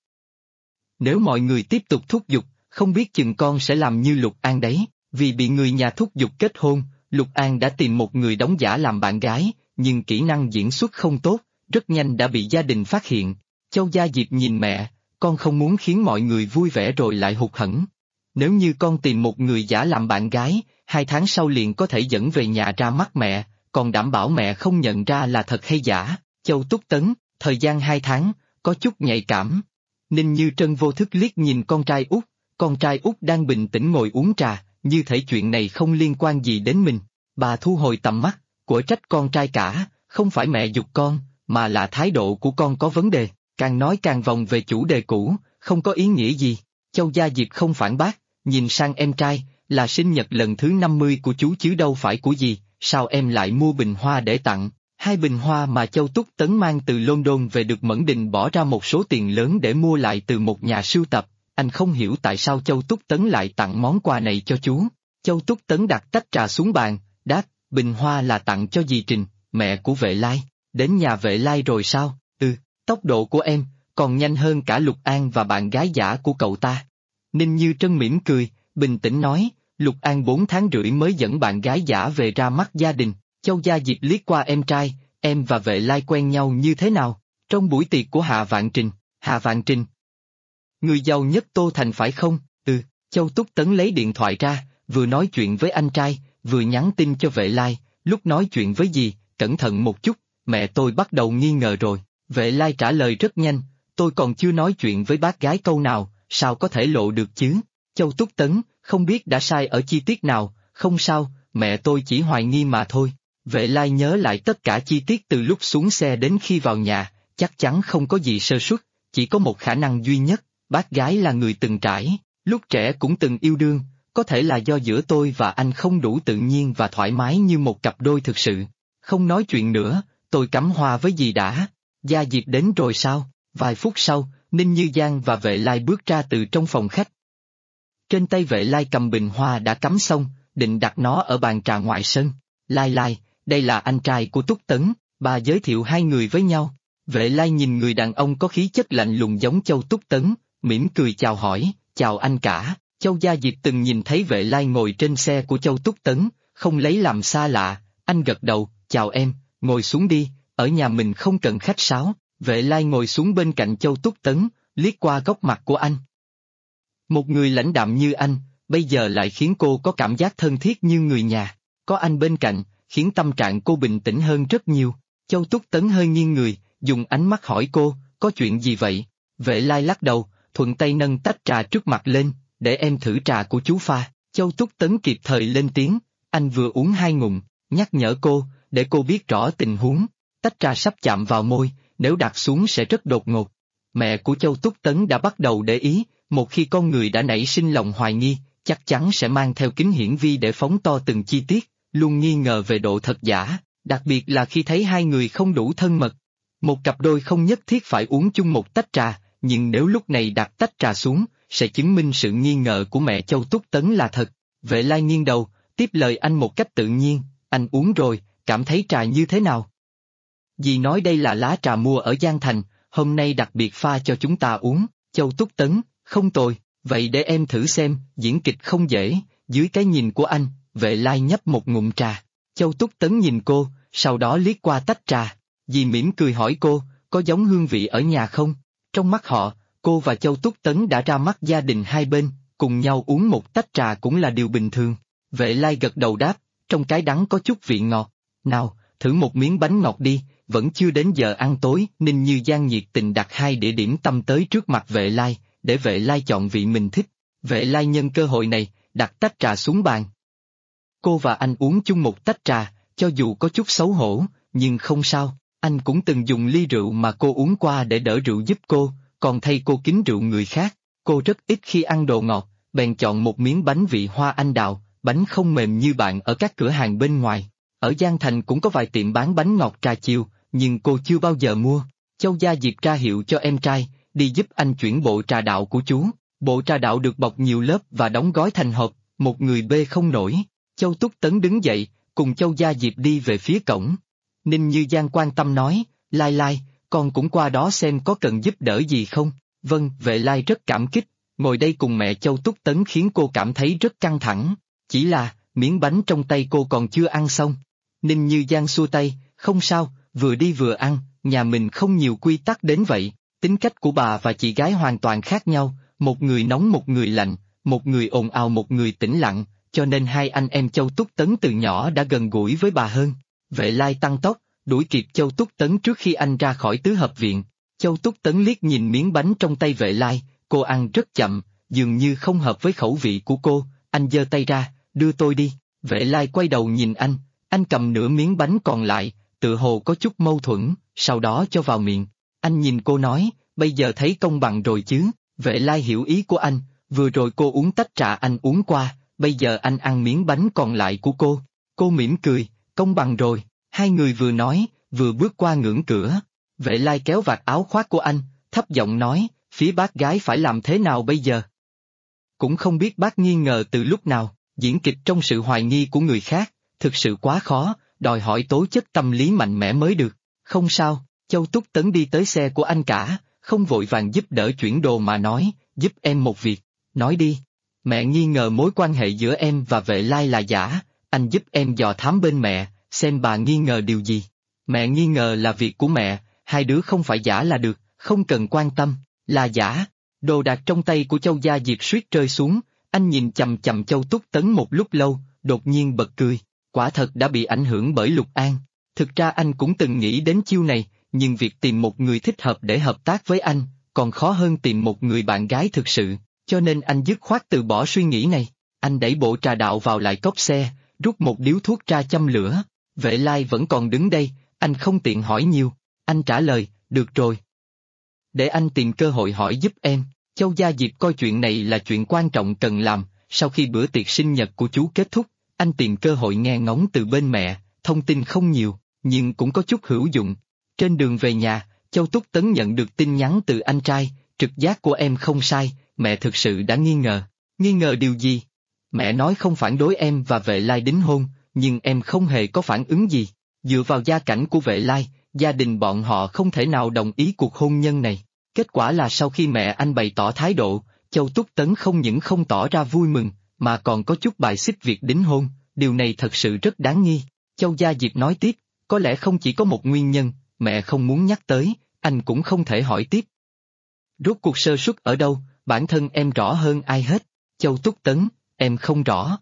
Nếu mọi người tiếp tục thúc giục, không biết chừng con sẽ làm như Lục An đấy. Vì bị người nhà thúc giục kết hôn, Lục An đã tìm một người đóng giả làm bạn gái, nhưng kỹ năng diễn xuất không tốt, rất nhanh đã bị gia đình phát hiện. Châu Gia Diệp nhìn mẹ, con không muốn khiến mọi người vui vẻ rồi lại hụt hẫng. Nếu như con tìm một người giả làm bạn gái, 2 tháng sau liền có thể dẫn về nhà ra mắt mẹ, còn đảm bảo mẹ không nhận ra là thật hay giả. Châu Túc Tấn, thời gian 2 tháng, có chút nhạy cảm. Ninh Như Trân vô thức liếc nhìn con trai út đang bình tĩnh ngồi uống trà, như thể chuyện này không liên quan gì đến mình. Bà thu hồi tầm mắt, của trách con trai cả, không phải mẹ giục con, mà là thái độ của con có vấn đề, càng nói càng vòng về chủ đề cũ, không có ý nghĩa gì. Châu Gia Diệp không phản bác, nhìn sang em trai, là sinh nhật lần thứ 50 của chú chứ đâu phải của gì, sao em lại mua bình hoa để tặng? 2 bình hoa mà Châu Túc Tấn mang từ London về được Mẫn Đình bỏ ra một số tiền lớn để mua lại từ một nhà sưu tập, anh không hiểu tại sao Châu Túc Tấn lại tặng món quà này cho chú. Châu Túc Tấn đặt tách trà xuống bàn, đáp, bình hoa là tặng cho dì Trình, mẹ của Vệ Lai, đến nhà Vệ Lai rồi sao? Tốc độ của em, còn nhanh hơn cả Lục An và bạn gái giả của cậu ta. Ninh Như Trân mỉm cười, bình tĩnh nói, Lục An 4 tháng rưỡi mới dẫn bạn gái giả về ra mắt gia đình. Châu Gia Diệp liếc qua em trai, em và Vệ Lai quen nhau như thế nào? Trong buổi tiệc của Hạ Vạn Trình. Người giàu nhất Tô Thành phải không? Châu Túc Tấn lấy điện thoại ra, vừa nói chuyện với anh trai, vừa nhắn tin cho Vệ Lai, lúc nói chuyện với dì, cẩn thận một chút, mẹ tôi bắt đầu nghi ngờ rồi. Vệ Lai trả lời rất nhanh, tôi còn chưa nói chuyện với bác gái câu nào, sao có thể lộ được chứ? Châu Túc Tấn, không biết đã sai ở chi tiết nào, không sao, mẹ tôi chỉ hoài nghi mà thôi. Vệ Lai nhớ lại tất cả chi tiết từ lúc xuống xe đến khi vào nhà, chắc chắn không có gì sơ suất, chỉ có một khả năng duy nhất, bác gái là người từng trải, lúc trẻ cũng từng yêu đương, có thể là do giữa tôi và anh không đủ tự nhiên và thoải mái như một cặp đôi thực sự. Không nói chuyện nữa, tôi cắm hoa với dì đã. Gia Diệp đến rồi sao? Vài phút sau, Ninh Như Giang và Vệ Lai bước ra từ trong phòng khách. Trên tay Vệ Lai cầm bình hoa đã cắm xong, định đặt nó ở bàn trà ngoại sân. Lai Lai, đây là anh trai của Túc Tấn, bà giới thiệu hai người với nhau. Vệ Lai nhìn người đàn ông có khí chất lạnh lùng giống Châu Túc Tấn, mỉm cười chào hỏi, chào anh cả. Châu Gia Diệp từng nhìn thấy Vệ Lai ngồi trên xe của Châu Túc Tấn, không lấy làm xa lạ, anh gật đầu, chào em, ngồi xuống đi, ở nhà mình không cần khách sáo. Vệ Lai ngồi xuống bên cạnh Châu Túc Tấn, liếc qua góc mặt của anh. Một người lãnh đạm như anh, bây giờ lại khiến cô có cảm giác thân thiết như người nhà. Có anh bên cạnh, khiến tâm trạng cô bình tĩnh hơn rất nhiều. Châu Túc Tấn hơi nghiêng người, dùng ánh mắt hỏi cô, có chuyện gì vậy? Vệ Lai lắc đầu, thuận tay nâng tách trà trước mặt lên, để em thử trà của chú pha. Châu Túc Tấn kịp thời lên tiếng, anh vừa uống 2 ngụm, nhắc nhở cô, để cô biết rõ tình huống. Tách trà sắp chạm vào môi, nếu đặt xuống sẽ rất đột ngột. Mẹ của Châu Túc Tấn đã bắt đầu để ý, một khi con người đã nảy sinh lòng hoài nghi, chắc chắn sẽ mang theo kính hiển vi để phóng to từng chi tiết, luôn nghi ngờ về độ thật giả, đặc biệt là khi thấy hai người không đủ thân mật. Một cặp đôi không nhất thiết phải uống chung một tách trà, nhưng nếu lúc này đặt tách trà xuống, sẽ chứng minh sự nghi ngờ của mẹ Châu Túc Tấn là thật. Vệ Lai nghiêng đầu, tiếp lời anh một cách tự nhiên, anh uống rồi, cảm thấy trà như thế nào? Dì nói đây là lá trà mua ở Giang Thành, hôm nay đặc biệt pha cho chúng ta uống. Châu Túc Tấn, không tồi, vậy để em thử xem, diễn kịch không dễ. Dưới cái nhìn của anh, Vệ Lai nhấp một ngụm trà. Châu Túc Tấn nhìn cô, sau đó liếc qua tách trà. Dì mỉm cười hỏi cô, có giống hương vị ở nhà không? Trong mắt họ, cô và Châu Túc Tấn đã ra mắt gia đình hai bên, cùng nhau uống một tách trà cũng là điều bình thường. Vệ Lai gật đầu đáp, trong cái đắng có chút vị ngọt. Nào, thử một miếng bánh ngọt đi, vẫn chưa đến giờ ăn tối. Ninh Như Giang nhiệt tình đặt 2 đĩa điểm tâm tới trước mặt Vệ Lai, để Vệ Lai chọn vị mình thích. Vệ Lai nhân cơ hội này, đặt tách trà xuống bàn. Cô và anh uống chung một tách trà, cho dù có chút xấu hổ, nhưng không sao, anh cũng từng dùng ly rượu mà cô uống qua để đỡ rượu giúp cô, còn thay cô kính rượu người khác. Cô rất ít khi ăn đồ ngọt, bèn chọn một miếng bánh vị hoa anh đào, bánh không mềm như bạn ở các cửa hàng bên ngoài. Ở Giang Thành cũng có vài tiệm bán bánh ngọt trà chiều, nhưng cô chưa bao giờ mua. Châu Gia Diệp ra hiệu cho em trai, đi giúp anh chuyển bộ trà đạo của chú. Bộ trà đạo được bọc nhiều lớp và đóng gói thành hộp, một người bê không nổi. Châu Túc Tấn đứng dậy, cùng Châu Gia Diệp đi về phía cổng. Ninh Như Giang quan tâm nói, Lai Lai, con cũng qua đó xem có cần giúp đỡ gì không? Vâng, Vệ Lai rất cảm kích, ngồi đây cùng mẹ Châu Túc Tấn khiến cô cảm thấy rất căng thẳng. Chỉ là, miếng bánh trong tay cô còn chưa ăn xong. Ninh Như Giang xua tay, không sao, vừa đi vừa ăn, nhà mình không nhiều quy tắc đến vậy. Tính cách của bà và chị gái hoàn toàn khác nhau, một người nóng một người lạnh, một người ồn ào một người tĩnh lặng, cho nên hai anh em Châu Túc Tấn từ nhỏ đã gần gũi với bà hơn. Vệ Lai tăng tốc, đuổi kịp Châu Túc Tấn trước khi anh ra khỏi tứ hợp viện. Châu Túc Tấn liếc nhìn miếng bánh trong tay Vệ Lai, cô ăn rất chậm, dường như không hợp với khẩu vị của cô, anh giơ tay ra, đưa tôi đi. Vệ Lai quay đầu nhìn anh cầm nửa miếng bánh còn lại, tựa hồ có chút mâu thuẫn, sau đó cho vào miệng. Anh nhìn cô nói, bây giờ thấy công bằng rồi chứ? Vệ Lai hiểu ý của anh, vừa rồi cô uống tách trà anh uống qua, bây giờ anh ăn miếng bánh còn lại của cô. Cô mỉm cười, công bằng rồi. Hai người vừa nói, vừa bước qua ngưỡng cửa. Vệ Lai kéo vạt áo khoác của anh, thấp giọng nói, phía bác gái phải làm thế nào bây giờ? Cũng không biết bác nghi ngờ từ lúc nào, diễn kịch trong sự hoài nghi của người khác, thực sự quá khó, đòi hỏi tố chất tâm lý mạnh mẽ mới được. Không sao, Châu Túc Tấn đi tới xe của anh cả, không vội vàng giúp đỡ chuyển đồ mà nói, giúp em một việc, nói đi. Mẹ nghi ngờ mối quan hệ giữa em và Vệ Lai là giả, anh giúp em dò thám bên mẹ, xem bà nghi ngờ điều gì. Mẹ nghi ngờ là việc của mẹ, hai đứa không phải giả là được, không cần quan tâm, là giả. Đồ đạc trong tay của Châu Gia Diệp suýt rơi xuống, anh nhìn chằm chằm Châu Túc Tấn một lúc lâu, đột nhiên bật cười, quả thật đã bị ảnh hưởng bởi Lục An. Thực ra anh cũng từng nghĩ đến chiêu này, nhưng việc tìm một người thích hợp để hợp tác với anh, còn khó hơn tìm một người bạn gái thực sự, cho nên anh dứt khoát từ bỏ suy nghĩ này. Anh đẩy bộ trà đạo vào lại cốp xe, rút một điếu thuốc ra châm lửa. Vệ Lai vẫn còn đứng đây, anh không tiện hỏi nhiều. Anh trả lời, được rồi. Để anh tìm cơ hội hỏi giúp em. Châu Gia Diệp coi chuyện này là chuyện quan trọng cần làm, sau khi bữa tiệc sinh nhật của chú kết thúc, anh tìm cơ hội nghe ngóng từ bên mẹ, thông tin không nhiều, nhưng cũng có chút hữu dụng. Trên đường về nhà, Châu Túc Tấn nhận được tin nhắn từ anh trai, trực giác của em không sai, mẹ thực sự đã nghi ngờ. Nghi ngờ điều gì? Mẹ nói không phản đối em và Vệ Lai đính hôn, nhưng em không hề có phản ứng gì. Dựa vào gia cảnh của Vệ Lai, gia đình bọn họ không thể nào đồng ý cuộc hôn nhân này. Kết quả là sau khi mẹ anh bày tỏ thái độ, Châu Túc Tấn không những không tỏ ra vui mừng, mà còn có chút bài xích việc đính hôn, điều này thật sự rất đáng nghi. Châu Gia Diệp nói tiếp, có lẽ không chỉ có một nguyên nhân, mẹ không muốn nhắc tới, anh cũng không thể hỏi tiếp. Rốt cuộc sơ suất ở đâu, bản thân em rõ hơn ai hết. Châu Túc Tấn, em không rõ.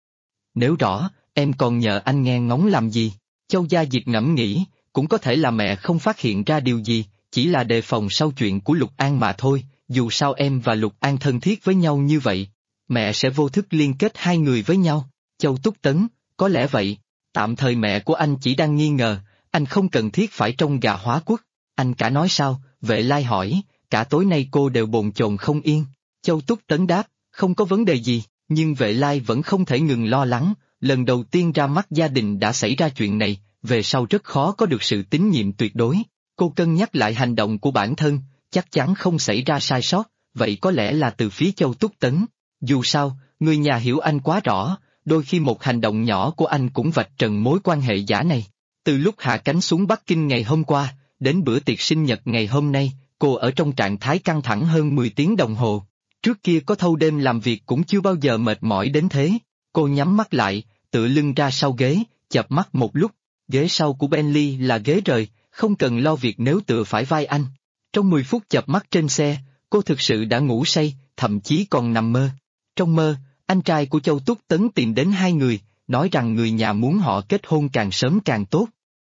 Nếu rõ, em còn nhờ anh nghe ngóng làm gì? Châu Gia Diệp ngẫm nghĩ, cũng có thể là mẹ không phát hiện ra điều gì, chỉ là đề phòng sau chuyện của Lục An mà thôi, dù sao em và Lục An thân thiết với nhau như vậy, mẹ sẽ vô thức liên kết hai người với nhau. Châu Túc Tấn, có lẽ vậy, tạm thời mẹ của anh chỉ đang nghi ngờ, anh không cần thiết phải trông gà hóa quốc. Anh cả nói sao? Vệ Lai hỏi, cả tối nay cô đều bồn chồn không yên. Châu Túc Tấn đáp, không có vấn đề gì, nhưng Vệ Lai vẫn không thể ngừng lo lắng, lần đầu tiên ra mắt gia đình đã xảy ra chuyện này, về sau rất khó có được sự tín nhiệm tuyệt đối. Cô cân nhắc lại hành động của bản thân, chắc chắn không xảy ra sai sót, vậy có lẽ là từ phía Châu Túc Tấn. Dù sao, người nhà hiểu anh quá rõ, đôi khi một hành động nhỏ của anh cũng vạch trần mối quan hệ giả này. Từ lúc hạ cánh xuống Bắc Kinh ngày hôm qua, đến bữa tiệc sinh nhật ngày hôm nay, cô ở trong trạng thái căng thẳng hơn 10 tiếng đồng hồ. Trước kia có thâu đêm làm việc cũng chưa bao giờ mệt mỏi đến thế. Cô nhắm mắt lại, tựa lưng ra sau ghế, chợp mắt một lúc. Ghế sau của Bentley là ghế rời, không cần lo việc nếu tựa phải vai anh. Trong 10 phút chợp mắt trên xe, cô thực sự đã ngủ say, thậm chí còn nằm mơ. Trong mơ, anh trai của Châu Túc Tấn tìm đến hai người, nói rằng người nhà muốn họ kết hôn càng sớm càng tốt.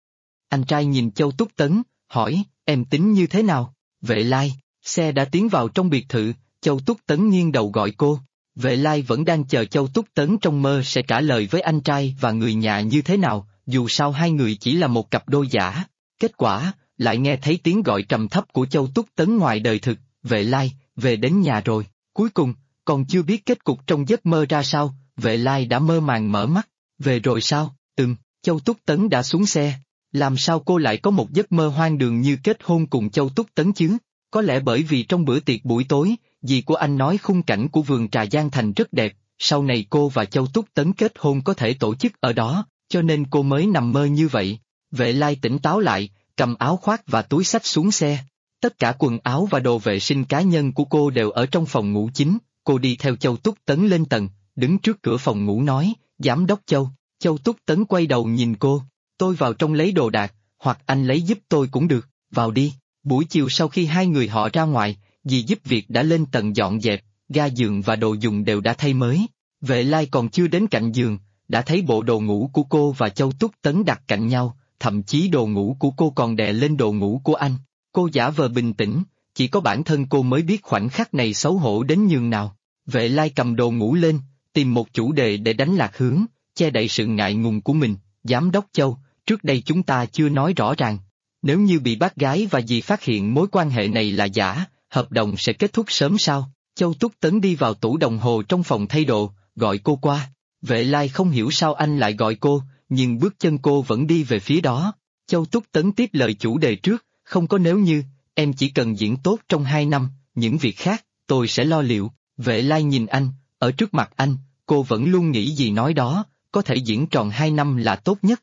Anh trai nhìn Châu Túc Tấn, hỏi, em tính như thế nào? Vệ Lai, xe đã tiến vào trong biệt thự, Châu Túc Tấn nghiêng đầu gọi cô. Vệ Lai vẫn đang chờ Châu Túc Tấn trong mơ sẽ trả lời với anh trai và người nhà như thế nào, dù sao hai người chỉ là một cặp đôi giả. Kết quả, lại nghe thấy tiếng gọi trầm thấp của Châu Túc Tấn ngoài đời thực, Vệ Lai, về đến nhà rồi. Cuối cùng, còn chưa biết kết cục trong giấc mơ ra sao, Vệ Lai đã mơ màng mở mắt. Về rồi sao? Châu Túc Tấn đã xuống xe. Làm sao cô lại có một giấc mơ hoang đường như kết hôn cùng Châu Túc Tấn chứ? Có lẽ bởi vì trong bữa tiệc buổi tối, dì của anh nói khung cảnh của vườn trà Giang Thành rất đẹp, sau này cô và Châu Túc Tấn kết hôn có thể tổ chức ở đó, cho nên cô mới nằm mơ như vậy. Vệ Lai tỉnh táo lại, cầm áo khoác và túi xách xuống xe. Tất cả quần áo và đồ vệ sinh cá nhân của cô đều ở trong phòng ngủ chính, cô đi theo Châu Túc Tấn lên tầng, đứng trước cửa phòng ngủ nói, Giám đốc Châu. Châu Túc Tấn quay đầu nhìn cô, tôi vào trong lấy đồ đạc, hoặc anh lấy giúp tôi cũng được, vào đi. Buổi chiều sau khi hai người họ ra ngoài, dì giúp việc đã lên tầng dọn dẹp, ga giường và đồ dùng đều đã thay mới. Vệ Lai còn chưa đến cạnh giường, đã thấy bộ đồ ngủ của cô và Châu Túc Tấn đặt cạnh nhau, thậm chí đồ ngủ của cô còn đè lên đồ ngủ của anh. Cô giả vờ bình tĩnh, chỉ có bản thân cô mới biết khoảnh khắc này xấu hổ đến nhường nào. Vệ Lai cầm đồ ngủ lên, tìm một chủ đề để đánh lạc hướng, che đậy sự ngại ngùng của mình. Giám đốc Châu, trước đây chúng ta chưa nói rõ ràng. Nếu như bị bác gái và dì phát hiện mối quan hệ này là giả, hợp đồng sẽ kết thúc sớm sao? Châu Túc Tấn đi vào tủ đồng hồ trong phòng thay đồ, gọi cô qua. Vệ Lai không hiểu sao anh lại gọi cô, nhưng bước chân cô vẫn đi về phía đó. Châu Túc Tấn tiếp lời chủ đề trước, không có nếu như, em chỉ cần diễn tốt trong 2 năm, những việc khác, tôi sẽ lo liệu. Vệ Lai nhìn anh, ở trước mặt anh, cô vẫn luôn nghĩ gì nói đó, có thể diễn tròn 2 năm là tốt nhất.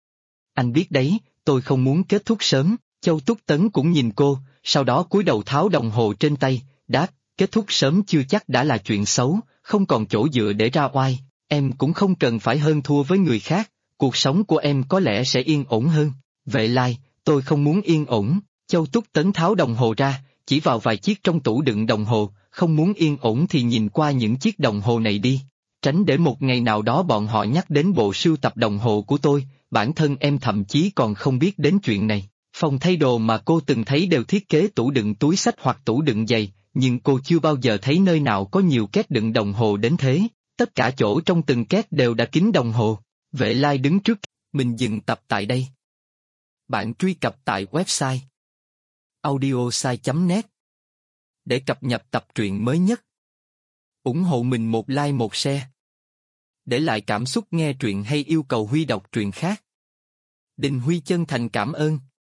Anh biết đấy, tôi không muốn kết thúc sớm. Châu Túc Tấn cũng nhìn cô, sau đó cúi đầu tháo đồng hồ trên tay, đáp, kết thúc sớm chưa chắc đã là chuyện xấu, không còn chỗ dựa để ra oai, em cũng không cần phải hơn thua với người khác, cuộc sống của em có lẽ sẽ yên ổn hơn. Vệ Lai, tôi không muốn yên ổn. Châu Túc Tấn tháo đồng hồ ra, chỉ vào vài chiếc trong tủ đựng đồng hồ, không muốn yên ổn thì nhìn qua những chiếc đồng hồ này đi. Tránh để một ngày nào đó bọn họ nhắc đến bộ sưu tập đồng hồ của tôi, bản thân em thậm chí còn không biết đến chuyện này. Phòng thay đồ mà cô từng thấy đều thiết kế tủ đựng túi xách hoặc tủ đựng giày, nhưng cô chưa bao giờ thấy nơi nào có nhiều két đựng đồng hồ đến thế, tất cả chỗ trong từng két đều đã kín đồng hồ. Vệ Lai đứng trước, mình dừng tập tại đây. Bạn truy cập tại website audiosai.net để cập nhật tập truyện mới nhất. Ủng hộ mình một like một share. Để lại cảm xúc nghe truyện hay yêu cầu Huy đọc truyện khác. Đình Huy chân thành cảm ơn.